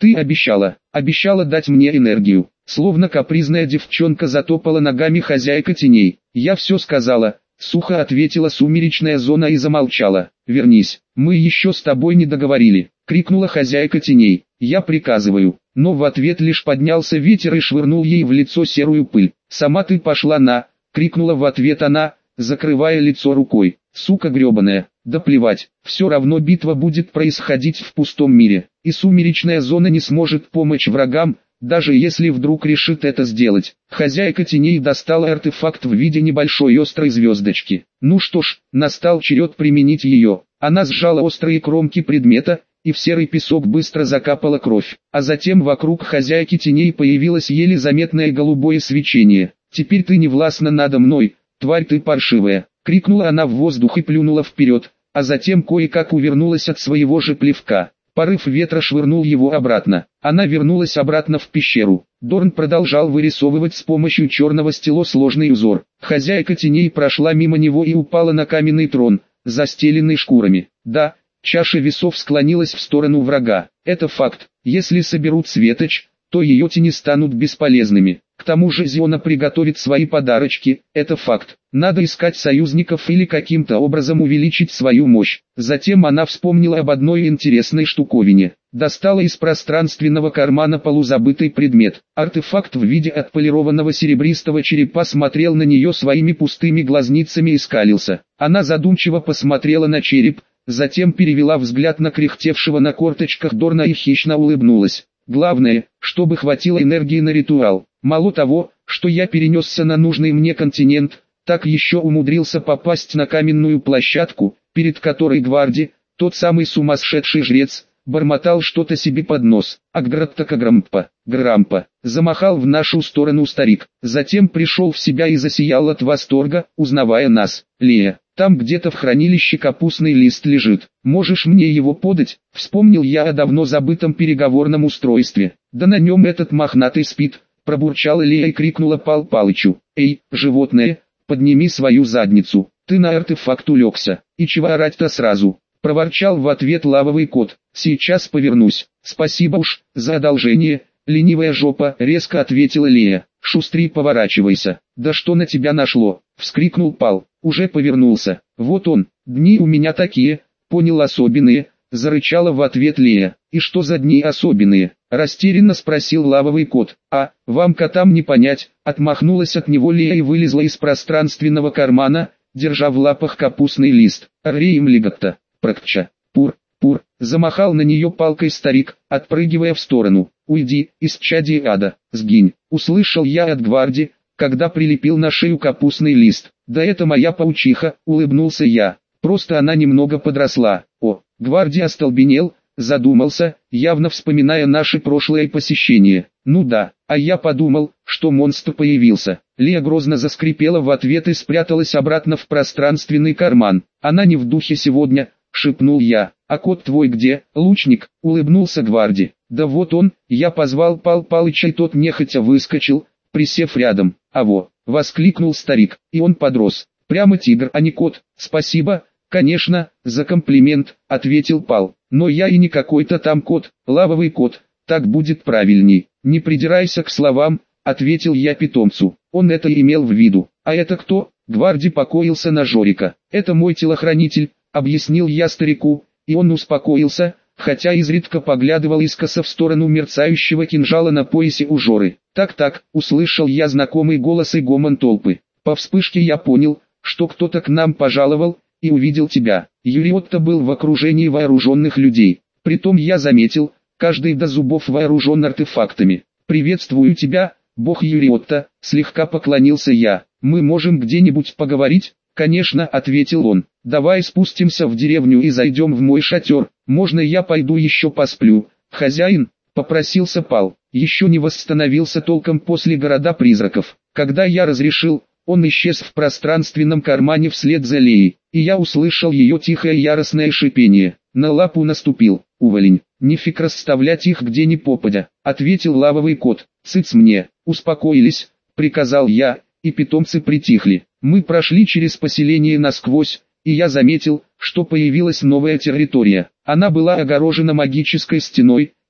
Ты обещала, обещала дать мне энергию. Словно капризная девчонка затопала ногами хозяйка теней. Я все сказала, сухо ответила сумеречная зона и замолчала. Вернись, мы еще с тобой не договорили, крикнула хозяйка теней. Я приказываю, но в ответ лишь поднялся ветер и швырнул ей в лицо серую пыль. Сама ты пошла на, крикнула в ответ она, закрывая лицо рукой. Сука гребаная, да плевать, все равно битва будет происходить в пустом мире, и сумеречная зона не сможет помочь врагам, даже если вдруг решит это сделать. Хозяйка теней достала артефакт в виде небольшой острой звездочки. Ну что ж, настал черед применить ее. Она сжала острые кромки предмета, и в серый песок быстро закапала кровь, а затем вокруг хозяйки теней появилось еле заметное голубое свечение. «Теперь ты не властна надо мной, тварь ты паршивая!» — крикнула она в воздух и плюнула вперед, а затем кое-как увернулась от своего же плевка. Порыв ветра швырнул его обратно. Она вернулась обратно в пещеру. Дорн продолжал вырисовывать с помощью черного стило сложный узор. Хозяйка теней прошла мимо него и упала на каменный трон, застеленный шкурами. Да, чаша весов склонилась в сторону врага. Это факт. Если соберут светоч, то ее тени станут бесполезными. К тому же Зиона приготовит свои подарочки, это факт. Надо искать союзников или каким-то образом увеличить свою мощь. Затем она вспомнила об одной интересной штуковине. Достала из пространственного кармана полузабытый предмет. Артефакт в виде отполированного серебристого черепа смотрел на нее своими пустыми глазницами и скалился. Она задумчиво посмотрела на череп, затем перевела взгляд на кряхтевшего на корточках Дорна и хищно улыбнулась. Главное, чтобы хватило энергии на ритуал. Мало того, что я перенесся на нужный мне континент, так еще умудрился попасть на каменную площадку, перед которой Гварди, тот самый сумасшедший жрец, бормотал что-то себе под нос. Агграттакагрампа, грампа, замахал в нашу сторону старик. Затем пришел в себя и засиял от восторга, узнавая нас. Лея, там где-то в хранилище капустный лист лежит. Можешь мне его подать? Вспомнил я о давно забытом переговорном устройстве. Да на нем этот мохнатый спит. Пробурчала Лея и крикнула Пал Палычу. Эй, животное, подними свою задницу. Ты на артефакт улегся. И чего орать-то сразу? Проворчал в ответ лавовый кот. Сейчас повернусь. Спасибо уж, за одолжение, ленивая жопа, резко ответила Лея. Шустри поворачивайся. Да что на тебя нашло? Вскрикнул Пал. Уже повернулся. Вот он, дни у меня такие, понял, особенные, зарычала в ответ Лея. И что за дни особенные? Растерянно спросил лавовый кот. А, вам котам не понять, отмахнулась от него Лея и вылезла из пространственного кармана, держа в лапах капустный лист. Ареем лигатта, практча, пур, пур, замахал на нее палкой старик, отпрыгивая в сторону. Уйди, исчадие ада, сгинь, услышал я от Гварди, когда прилепил на шею капустный лист. Да это моя паучиха, улыбнулся я, просто она немного подросла. О, Гварди остолбенел, задумался, явно вспоминая наши прошлые посещения. Ну да, а я подумал, что монстр появился. Лея грозно заскрипела в ответ и спряталась обратно в пространственный карман. Она не в духе сегодня, шепнул я. А кот твой где, лучник? Улыбнулся Гварди. Да вот он, я позвал Пал Палыча и тот нехотя выскочил, присев рядом. Аво, воскликнул старик, и он подрос. Прямо тигр, а не кот. Спасибо, конечно, за комплимент, ответил Пал. Но я и не какой-то там кот, лавовый кот, так будет правильней. Не придирайся к словам, ответил я питомцу. Он это имел в виду. А это кто? Гварди покоился на Жорика. Это мой телохранитель, объяснил я старику, и он успокоился, хотя изредка поглядывал искоса в сторону мерцающего кинжала на поясе у Жоры. Так-так, услышал я знакомый голос и гомон толпы. По вспышке я понял, что кто-то к нам пожаловал, и увидел тебя. Юриотто был в окружении вооруженных людей. Притом я заметил, каждый до зубов вооружен артефактами. «Приветствую тебя, бог Юриотто», слегка поклонился я. «Мы можем где-нибудь поговорить?» «Конечно», ответил он. «Давай спустимся в деревню и зайдем в мой шатер. Можно я пойду еще посплю?» «Хозяин», попросился Пал. Еще не восстановился толком после города призраков. Когда я разрешил, он исчез в пространственном кармане вслед за Леей, и я услышал ее тихое яростное шипение. На лапу наступил. «Уволень, нефиг расставлять их где ни попадя», ответил лавовый кот. «Цыц мне». «Успокоились», приказал я, и питомцы притихли. Мы прошли через поселение насквозь, и я заметил, что появилась новая территория. Она была огорожена магической стеной,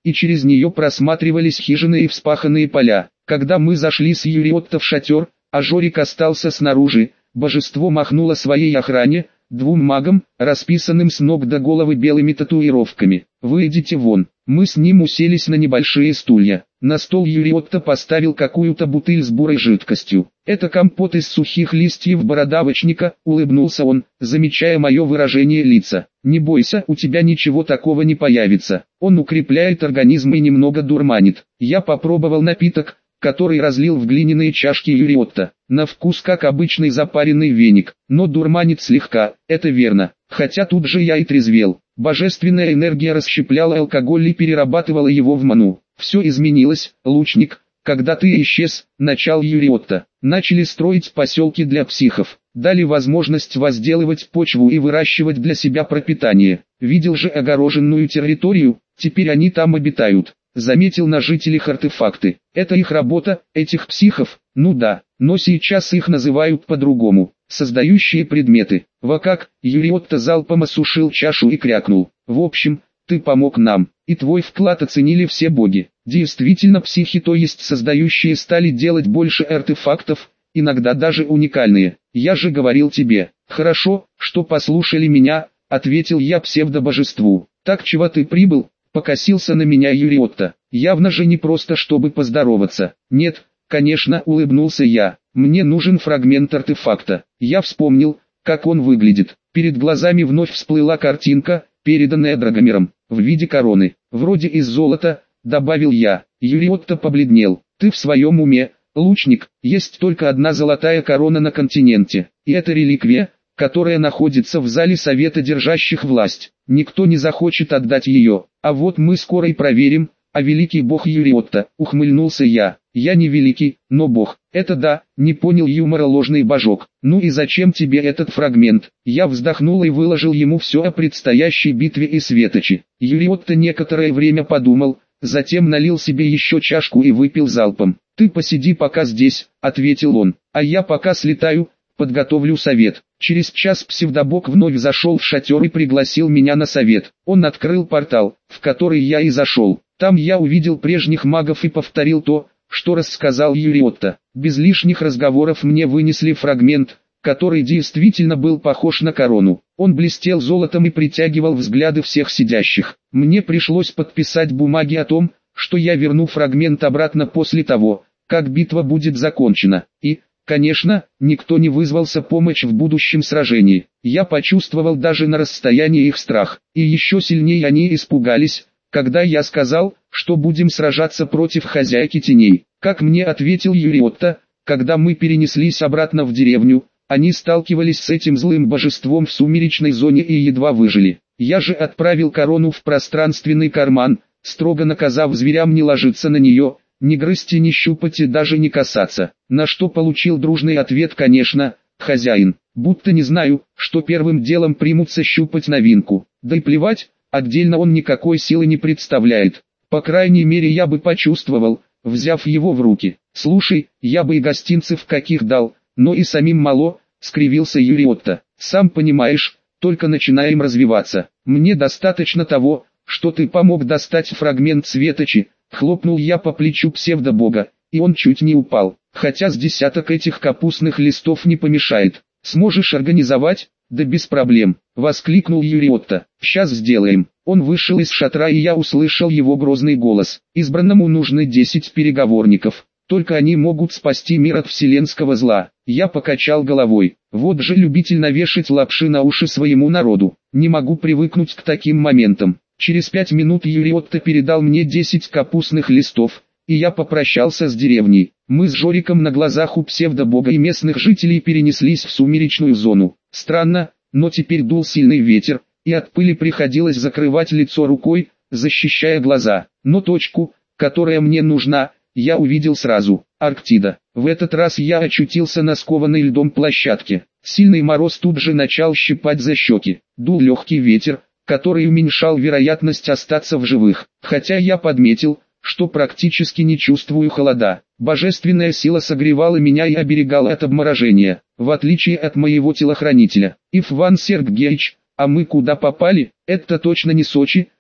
и через нее просматривались хижины и вспаханные поля. Когда мы зашли с Юриотто в шатер, а Жорик остался снаружи, божество махнуло своей охране, двум магам, расписанным с ног до головы белыми татуировками. «Вы идите вон». Мы с ним уселись на небольшие стулья. На стол Юриотто поставил какую-то бутыль с бурой жидкостью. «Это компот из сухих листьев бородавочника», — улыбнулся он, замечая мое выражение лица. «Не бойся, у тебя ничего такого не появится. Он укрепляет организм и немного дурманит». Я попробовал напиток, который разлил в глиняные чашки Юриотто. На вкус как обычный запаренный веник, но дурманит слегка, это верно. Хотя тут же я и трезвел. Божественная энергия расщепляла алкоголь и перерабатывала его в ману. «Все изменилось, лучник, когда ты исчез», — начал Юриотто. «Начали строить поселки для психов, дали возможность возделывать почву и выращивать для себя пропитание. Видел же огороженную территорию, теперь они там обитают. Заметил на жителях артефакты. Это их работа, этих психов, ну да, но сейчас их называют по-другому. Создающие предметы. Во как?» Юриотто залпом осушил чашу и крякнул. «В общем, ты помог нам, и твой вклад оценили все боги. Действительно психи, то есть создающие, стали делать больше артефактов, иногда даже уникальные. Я же говорил тебе». «Хорошо, что послушали меня», — ответил я псевдобожеству. «Так чего ты прибыл?» — покосился на меня Юриотто. «Явно же не просто чтобы поздороваться». «Нет, конечно», — улыбнулся я. «Мне нужен фрагмент артефакта». Я вспомнил, как он выглядит. Перед глазами вновь всплыла картинка, переданная Драгомиром, в виде короны. «Вроде из золота», — добавил я. Юриотто побледнел. «Ты в своем уме, лучник? Есть только одна золотая корона на континенте, и это реликвия, которая находится в зале совета держащих власть. Никто не захочет отдать ее. А вот мы скоро и проверим, а великий бог Юриотто», — ухмыльнулся я. «Я не великий, но бог». «Это да», — не понял юмора ложный божок. «Ну и зачем тебе этот фрагмент?» Я вздохнул и выложил ему все о предстоящей битве и светочи. Юриотто некоторое время подумал, затем налил себе еще чашку и выпил залпом. «Ты посиди пока здесь», — ответил он, — «а я пока слетаю, подготовлю совет». Через час псевдобог вновь зашел в шатер и пригласил меня на совет. Он открыл портал, в который я и зашел. Там я увидел прежних магов и повторил то, что рассказал Юриотто. Без лишних разговоров мне вынесли фрагмент, который действительно был похож на корону. Он блестел золотом и притягивал взгляды всех сидящих. Мне пришлось подписать бумаги о том, что я верну фрагмент обратно после того, как битва будет закончена. И, конечно, никто не вызвался помочь в будущем сражении. Я почувствовал даже на расстоянии их страх. И еще сильнее они испугались, когда я сказал, что будем сражаться против хозяйки теней. Как мне ответил Юриотто, когда мы перенеслись обратно в деревню, они сталкивались с этим злым божеством в сумеречной зоне и едва выжили. Я же отправил корону в пространственный карман, строго наказав зверям не ложиться на нее, не грызть и не щупать и даже не касаться. На что получил дружный ответ: «Конечно, хозяин». Будто не знаю, что первым делом примутся щупать новинку. Да и плевать, отдельно он никакой силы не представляет. По крайней мере я бы почувствовал, взяв его в руки. «Слушай, я бы и гостинцев каких дал, но и самим мало», — скривился Юриотто. «Сам понимаешь, только начинаем развиваться. Мне достаточно того, что ты помог достать фрагмент светочи», — хлопнул я по плечу псевдобога, и он чуть не упал. «Хотя с десяток этих капустных листов не помешает. Сможешь организовать?» «Да без проблем», — воскликнул Юриотто. «Сейчас сделаем». Он вышел из шатра, и я услышал его грозный голос. «Избранному нужны десять переговорников. Только они могут спасти мир от вселенского зла». Я покачал головой. Вот же любитель навешать лапши на уши своему народу. Не могу привыкнуть к таким моментам. Через пять минут Юриотто передал мне десять капустных листов, и я попрощался с деревней. Мы с Жориком на глазах у псевдобога и местных жителей перенеслись в сумеречную зону. Странно, но теперь дул сильный ветер, и от пыли приходилось закрывать лицо рукой, защищая глаза. Но точку, которая мне нужна, я увидел сразу. Арктида. В этот раз я очутился на скованной льдом площадке. Сильный мороз тут же начал щипать за щеки. Дул легкий ветер, который уменьшал вероятность остаться в живых. Хотя я подметил, что практически не чувствую холода. Божественная сила согревала меня и оберегала от обморожения, в отличие от моего телохранителя. «Иван Сергеевич, а мы куда попали? Это точно не Сочи»,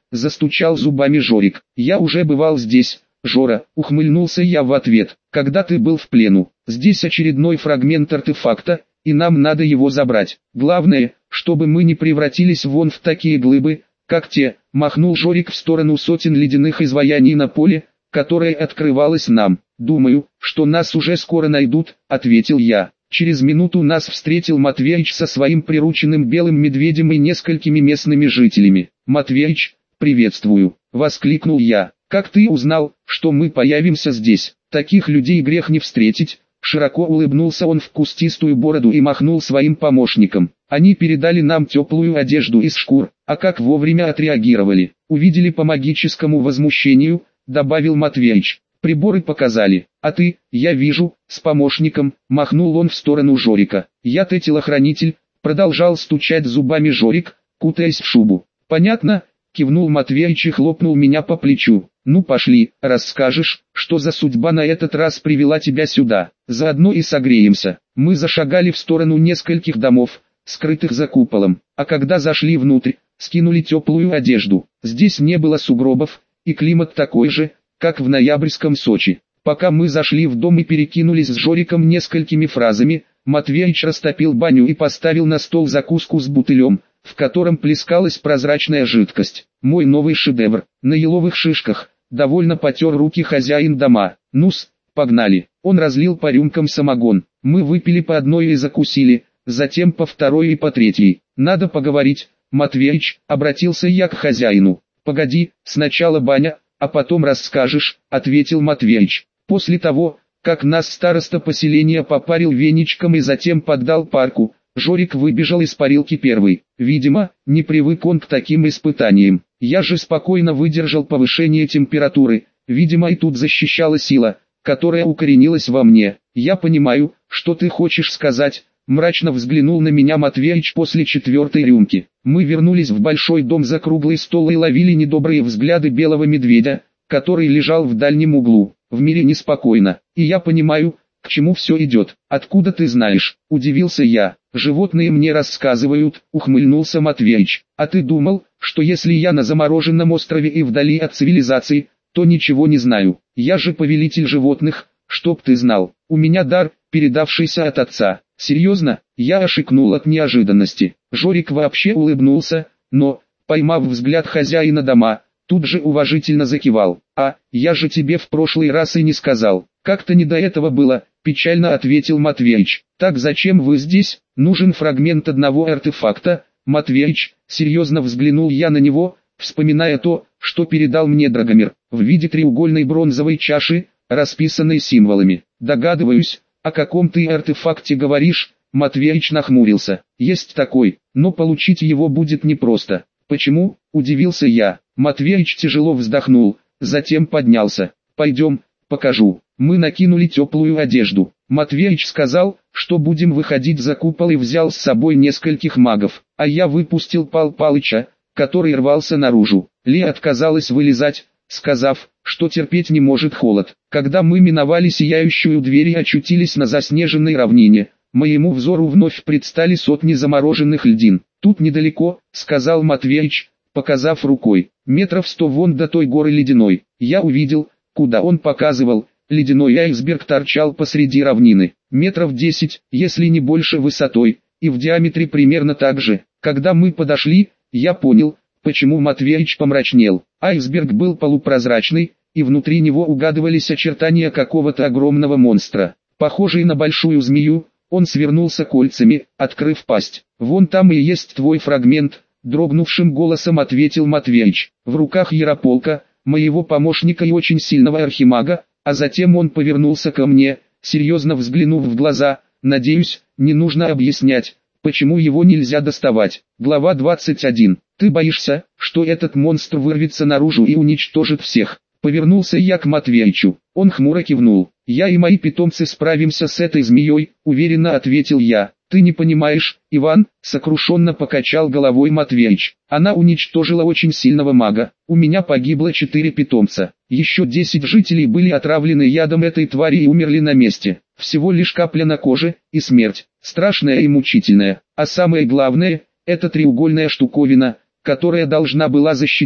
застучал зубами Жорик. Я уже бывал здесь, Жора, ухмыльнулся я в ответ, когда ты был в плену. Здесь очередной фрагмент артефакта, и нам надо его забрать. Главное, чтобы мы не превратились вон в такие глыбы, как те, махнул Жорик в сторону сотен ледяных изваяний на поле, которое открывалось нам. Думаю, что нас уже скоро найдут, ответил я. Через минуту нас встретил Матвеич со своим прирученным белым медведем и несколькими местными жителями. «Матвеич, приветствую!» — воскликнул я. «Как ты узнал, что мы появимся здесь? Таких людей грех не встретить!» Широко улыбнулся он в кустистую бороду и махнул своим помощникам. «Они передали нам теплую одежду из шкур, а как вовремя отреагировали. Увидели по магическому возмущению», — добавил Матвеич. «Приборы показали, а ты, я вижу, с помощником», — махнул он в сторону Жорика. «Я-то телохранитель», — продолжал стучать зубами Жорик, кутаясь в шубу. «Понятно», — кивнул Матвеич и хлопнул меня по плечу. «Ну пошли, расскажешь, что за судьба на этот раз привела тебя сюда, заодно и согреемся». Мы зашагали в сторону нескольких домов, скрытых за куполом, а когда зашли внутрь, скинули теплую одежду. Здесь не было сугробов, и климат такой же, как в ноябрьском Сочи. Пока мы зашли в дом и перекинулись с Жориком несколькими фразами, Матвеич растопил баню и поставил на стол закуску с бутылем, в котором плескалась прозрачная жидкость. Мой новый шедевр. На еловых шишках довольно потер руки хозяин дома. «Ну-с, погнали». Он разлил по рюмкам самогон. Мы выпили по одной и закусили, затем по второй и по третьей. «Надо поговорить, Матвеич», — обратился я к хозяину. «Погоди, сначала баня, а потом расскажешь», — ответил Матвеич. После того, как нас староста поселения попарил веничком и затем поддал парку, Жорик выбежал из парилки первый. Видимо, не привык он к таким испытаниям. Я же спокойно выдержал повышение температуры. Видимо, и тут защищала сила, которая укоренилась во мне. «Я понимаю, что ты хочешь сказать», — мрачно взглянул на меня Матвеич после четвертой рюмки. Мы вернулись в большой дом за круглый стол и ловили недобрые взгляды белого медведя, который лежал в дальнем углу. В мире неспокойно, и я понимаю, к чему все идет. «Откуда ты знаешь?» – удивился я. «Животные мне рассказывают», – ухмыльнулся Матвеич. «А ты думал, что если я на замороженном острове и вдали от цивилизации, то ничего не знаю? Я же повелитель животных, чтоб ты знал. У меня дар, передавшийся от отца». «Серьезно?» – я ошикнул от неожиданности. Жорик вообще улыбнулся, но, поймав взгляд хозяина дома, тут же уважительно закивал. «А, я же тебе в прошлый раз и не сказал. Как-то не до этого было», — печально ответил Матвеич. «Так зачем вы здесь? Нужен фрагмент одного артефакта». «Матвеич», — серьезно взглянул я на него, вспоминая то, что передал мне Драгомир, в виде треугольной бронзовой чаши, расписанной символами. «Догадываюсь, о каком ты артефакте говоришь», — Матвеич нахмурился. «Есть такой, но получить его будет непросто». «Почему?» – удивился я. Матвеич тяжело вздохнул, затем поднялся. «Пойдем, покажу». Мы накинули теплую одежду. Матвеич сказал, что будем выходить за купол, и взял с собой нескольких магов, а я выпустил Пал Палыча, который рвался наружу. Ли отказалась вылезать, сказав, что терпеть не может холод. Когда мы миновали сияющую дверь и очутились на заснеженной равнине, моему взору вновь предстали сотни замороженных льдин. «Тут недалеко», — сказал Матвеич, показав рукой, «метров сто вон до той горы ледяной». Я увидел, куда он показывал. Ледяной айсберг торчал посреди равнины, метров десять, если не больше высотой, и в диаметре примерно так же. Когда мы подошли, я понял, почему Матвеич помрачнел. Айсберг был полупрозрачный, и внутри него угадывались очертания какого-то огромного монстра, похожий на большую змею. Он свернулся кольцами, открыв пасть. «Вон там и есть твой фрагмент», — дрогнувшим голосом ответил Матвеич. «В руках Ярополка, моего помощника и очень сильного архимага». А затем он повернулся ко мне, серьезно взглянув в глаза. «Надеюсь, не нужно объяснять, почему его нельзя доставать». Глава двадцать один. «Ты боишься, что этот монстр вырвется наружу и уничтожит всех?» Повернулся я к Матвеичу. Он хмуро кивнул. «Я и мои питомцы справимся с этой змеей», — уверенно ответил я. «Ты не понимаешь, Иван», — сокрушенно покачал головой Матвеич. «Она уничтожила очень сильного мага. У меня погибло четыре питомца. Еще десять жителей были отравлены ядом этой твари и умерли на месте. Всего лишь капля на коже, и смерть. Страшная и мучительная. А самое главное, это треугольная штуковина, которая должна была защитить,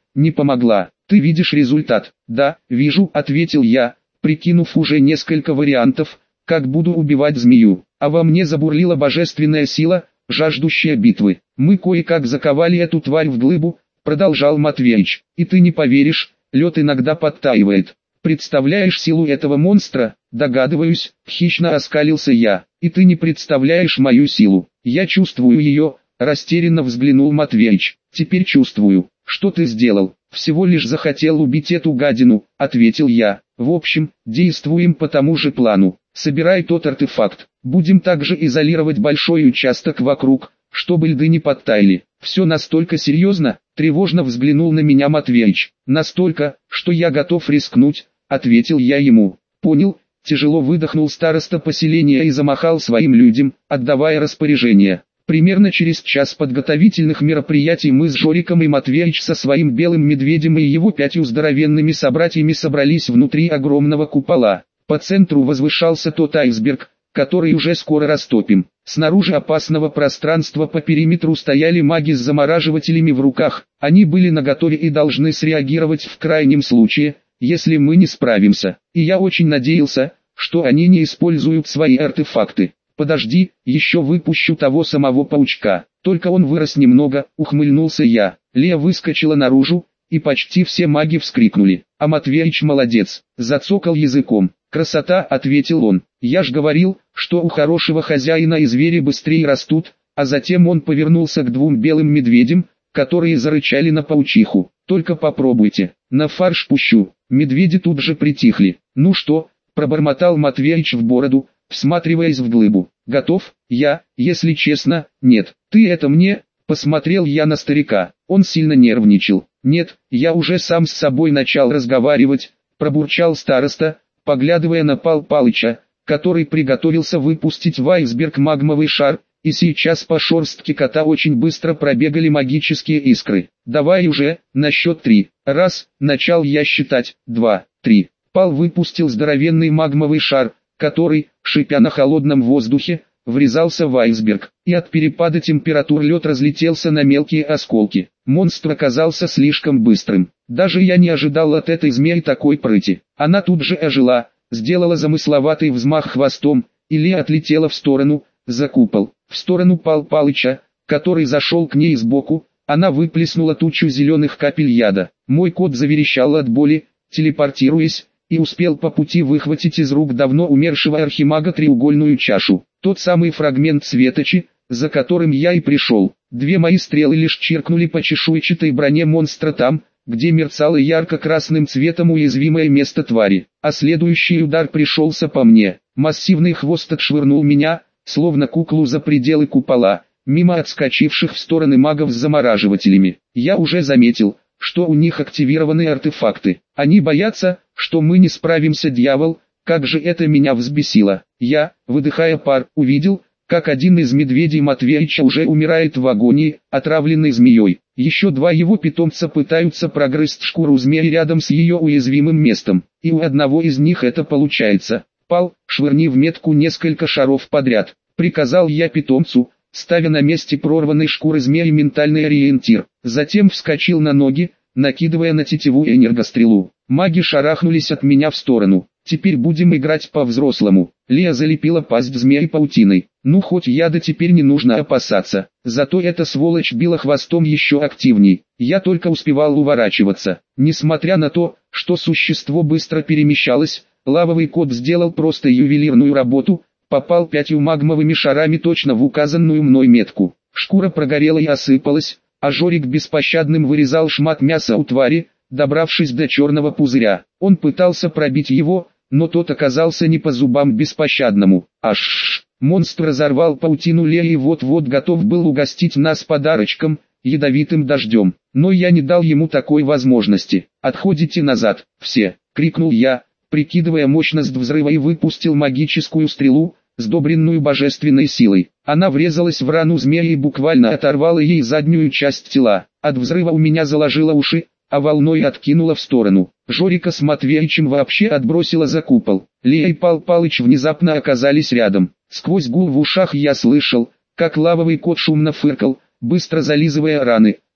не помогла. Ты видишь результат? Да, вижу, ответил я, прикинув уже несколько вариантов, как буду убивать змею. А во мне забурлила божественная сила, жаждущая битвы. Мы кое-как заковали эту тварь в глыбу, продолжал Матвеич. И ты не поверишь, лед иногда подтаивает. Представляешь силу этого монстра? Догадываюсь, хищно оскалился я. И ты не представляешь мою силу. Я чувствую ее, растерянно взглянул Матвеич. Теперь чувствую. Что ты сделал? Всего лишь захотел убить эту гадину, ответил я. В общем, действуем по тому же плану. Собирай тот артефакт. Будем также изолировать большой участок вокруг, чтобы льды не подтаяли. Все настолько серьезно? Тревожно взглянул на меня Матвеич. Настолько, что я готов рискнуть, ответил я ему. Понял, тяжело выдохнул староста поселения и замахал своим людям, отдавая распоряжение. Примерно через час подготовительных мероприятий мы с Жориком и Матвеич со своим белым медведем и его пятью здоровенными собратьями собрались внутри огромного купола. По центру возвышался тот айсберг, который уже скоро растопим. Снаружи опасного пространства по периметру стояли маги с замораживателями в руках. Они были наготове и должны среагировать в крайнем случае, если мы не справимся. И я очень надеялся, что они не используют свои артефакты. «Подожди, еще выпущу того самого паучка, только он вырос немного», — ухмыльнулся я. Лея выскочила наружу, и почти все маги вскрикнули. «А Матвеич молодец», — зацокал языком. «Красота», — ответил он. «Я ж говорил, что у хорошего хозяина и звери быстрее растут», а затем он повернулся к двум белым медведям, которые зарычали на паучиху. «Только попробуйте, на фарш пущу». Медведи тут же притихли. «Ну что?» — пробормотал Матвеич в бороду, всматриваясь в глыбу. «Готов?» «Я, если честно, нет». «Ты это мне?» — посмотрел я на старика. Он сильно нервничал. «Нет, я уже сам с собой начал разговаривать», — пробурчал староста, поглядывая на Пал Палыча, который приготовился выпустить в айсберг магмовый шар, и сейчас по шерстке кота очень быстро пробегали магические искры. «Давай уже, на счет три. Раз», — начал я считать, два, три. Пал выпустил здоровенный магмовый шар, который, шипя на холодном воздухе, врезался в айсберг, и от перепада температур лед разлетелся на мелкие осколки. Монстр оказался слишком быстрым. Даже я не ожидал от этой змеи такой прыти. Она тут же ожила, сделала замысловатый взмах хвостом, и Лея отлетела в сторону, за купол, в сторону Пал Палыча, который зашел к ней сбоку. Она выплеснула тучу зеленых капель яда. Мой кот заверещал от боли, телепортируясь, и успел по пути выхватить из рук давно умершего архимага треугольную чашу. Тот самый фрагмент светочи, за которым я и пришел. Две мои стрелы лишь чиркнули по чешуйчатой броне монстра там, где мерцало ярко-красным цветом уязвимое место твари. А следующий удар пришелся по мне. Массивный хвост отшвырнул меня, словно куклу за пределы купола, мимо отскочивших в стороны магов с замораживателями. Я уже заметил, что у них активированы артефакты. Они боятся, что мы не справимся, дьявол, как же это меня взбесило. Я, выдыхая пар, увидел, как один из медведей Матвеича уже умирает в агонии, отравленный змеей. Еще два его питомца пытаются прогрызть шкуру змеи рядом с ее уязвимым местом, и у одного из них это получается. «Пал, швырни в метку несколько шаров подряд», — приказал я питомцу, ставя на месте прорванной шкуры змеи ментальный ориентир. Затем вскочил на ноги, накидывая на тетиву энергострелу. Маги шарахнулись от меня в сторону. «Теперь будем играть по-взрослому». Лея залепила пасть змеи паутиной. Ну хоть яда теперь не нужно опасаться. Зато эта сволочь била хвостом еще активней. Я только успевал уворачиваться. Несмотря на то, что существо быстро перемещалось, лавовый кот сделал просто ювелирную работу, попал пятью магмовыми шарами точно в указанную мной метку. Шкура прогорела и осыпалась, а Жорик беспощадным вырезал шмат мяса у твари, добравшись до черного пузыря. Он пытался пробить его, но тот оказался не по зубам беспощадному. Аж! Монстр разорвал паутину Леи и вот-вот готов был угостить нас подарочком, ядовитым дождем. Но я не дал ему такой возможности. «Отходите назад, все!» — крикнул я, прикидывая мощность взрыва, и выпустил магическую стрелу, сдобренную божественной силой. Она врезалась в рану змеи и буквально оторвала ей заднюю часть тела. От взрыва у меня заложило уши, а волной откинула в сторону. Жорика с Матвеичем вообще отбросила за купол. Лея и Пал Палыч внезапно оказались рядом. Сквозь гул в ушах я слышал, как лавовый кот шумно фыркал, быстро зализывая раны,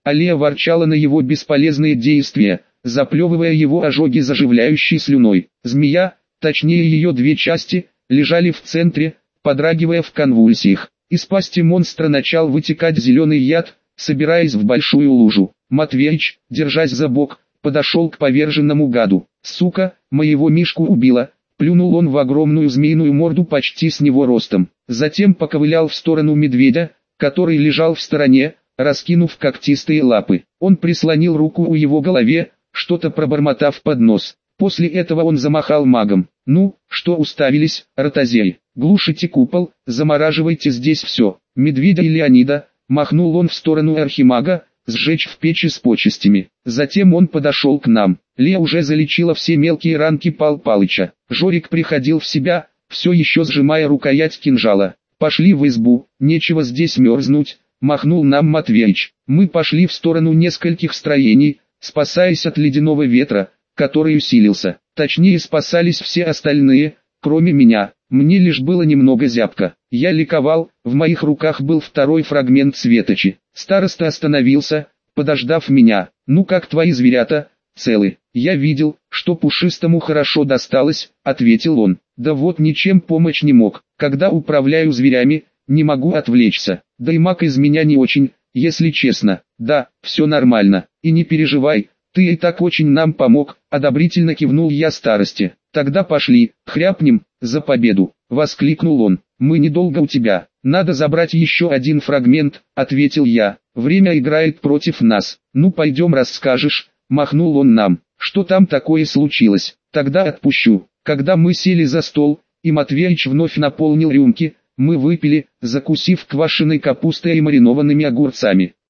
Алия ворчала на его бесполезные действия, заплевывая его ожоги заживляющей слюной. Змея, точнее ее две части, лежали в центре, подрагивая в конвульсиях. Из пасти монстра начал вытекать зеленый яд, собираясь в большую лужу. Матвеич, держась за бок, подошел к поверженному гаду. «Сука, моего Мишку убила!» Плюнул он в огромную змеиную морду почти с него ростом. Затем поковылял в сторону медведя, который лежал в стороне, раскинув когтистые лапы. Он прислонил руку у его голове, что-то пробормотав под нос. После этого он замахал магом. «Ну, что уставились, ротозеи? Глушите купол, замораживайте здесь все». Медведя и Леонида, махнул он в сторону архимага, сжечь в печи с почестями. Затем он подошел к нам. Лея уже залечила все мелкие ранки Пал Палыча. Жорик приходил в себя, все еще сжимая рукоять кинжала. «Пошли в избу, нечего здесь мерзнуть», махнул нам Матвеич. Мы пошли в сторону нескольких строений, спасаясь от ледяного ветра, который усилился. Точнее, спасались все остальные, кроме меня. Мне лишь было немного зябко. Я ликовал, в моих руках был второй фрагмент светочи. Староста остановился, подождав меня. «Ну как твои зверята, целы?» «Я видел, что Пушистому хорошо досталось», — ответил он. «Да вот ничем помочь не мог. Когда управляю зверями, не могу отвлечься. Да и маг из меня не очень, если честно. Да, все нормально. И не переживай, ты и так очень нам помог», — одобрительно кивнул я старости. «Тогда пошли, хряпнем, за победу», — воскликнул он. «Мы недолго у тебя. Надо забрать еще один фрагмент», — ответил я. «Время играет против нас. Ну пойдем расскажешь», — махнул он нам. «Что там такое случилось? Тогда отпущу». Когда мы сели за стол, и Матвеич вновь наполнил рюмки, мы выпили, закусив квашеной капустой и маринованными огурцами.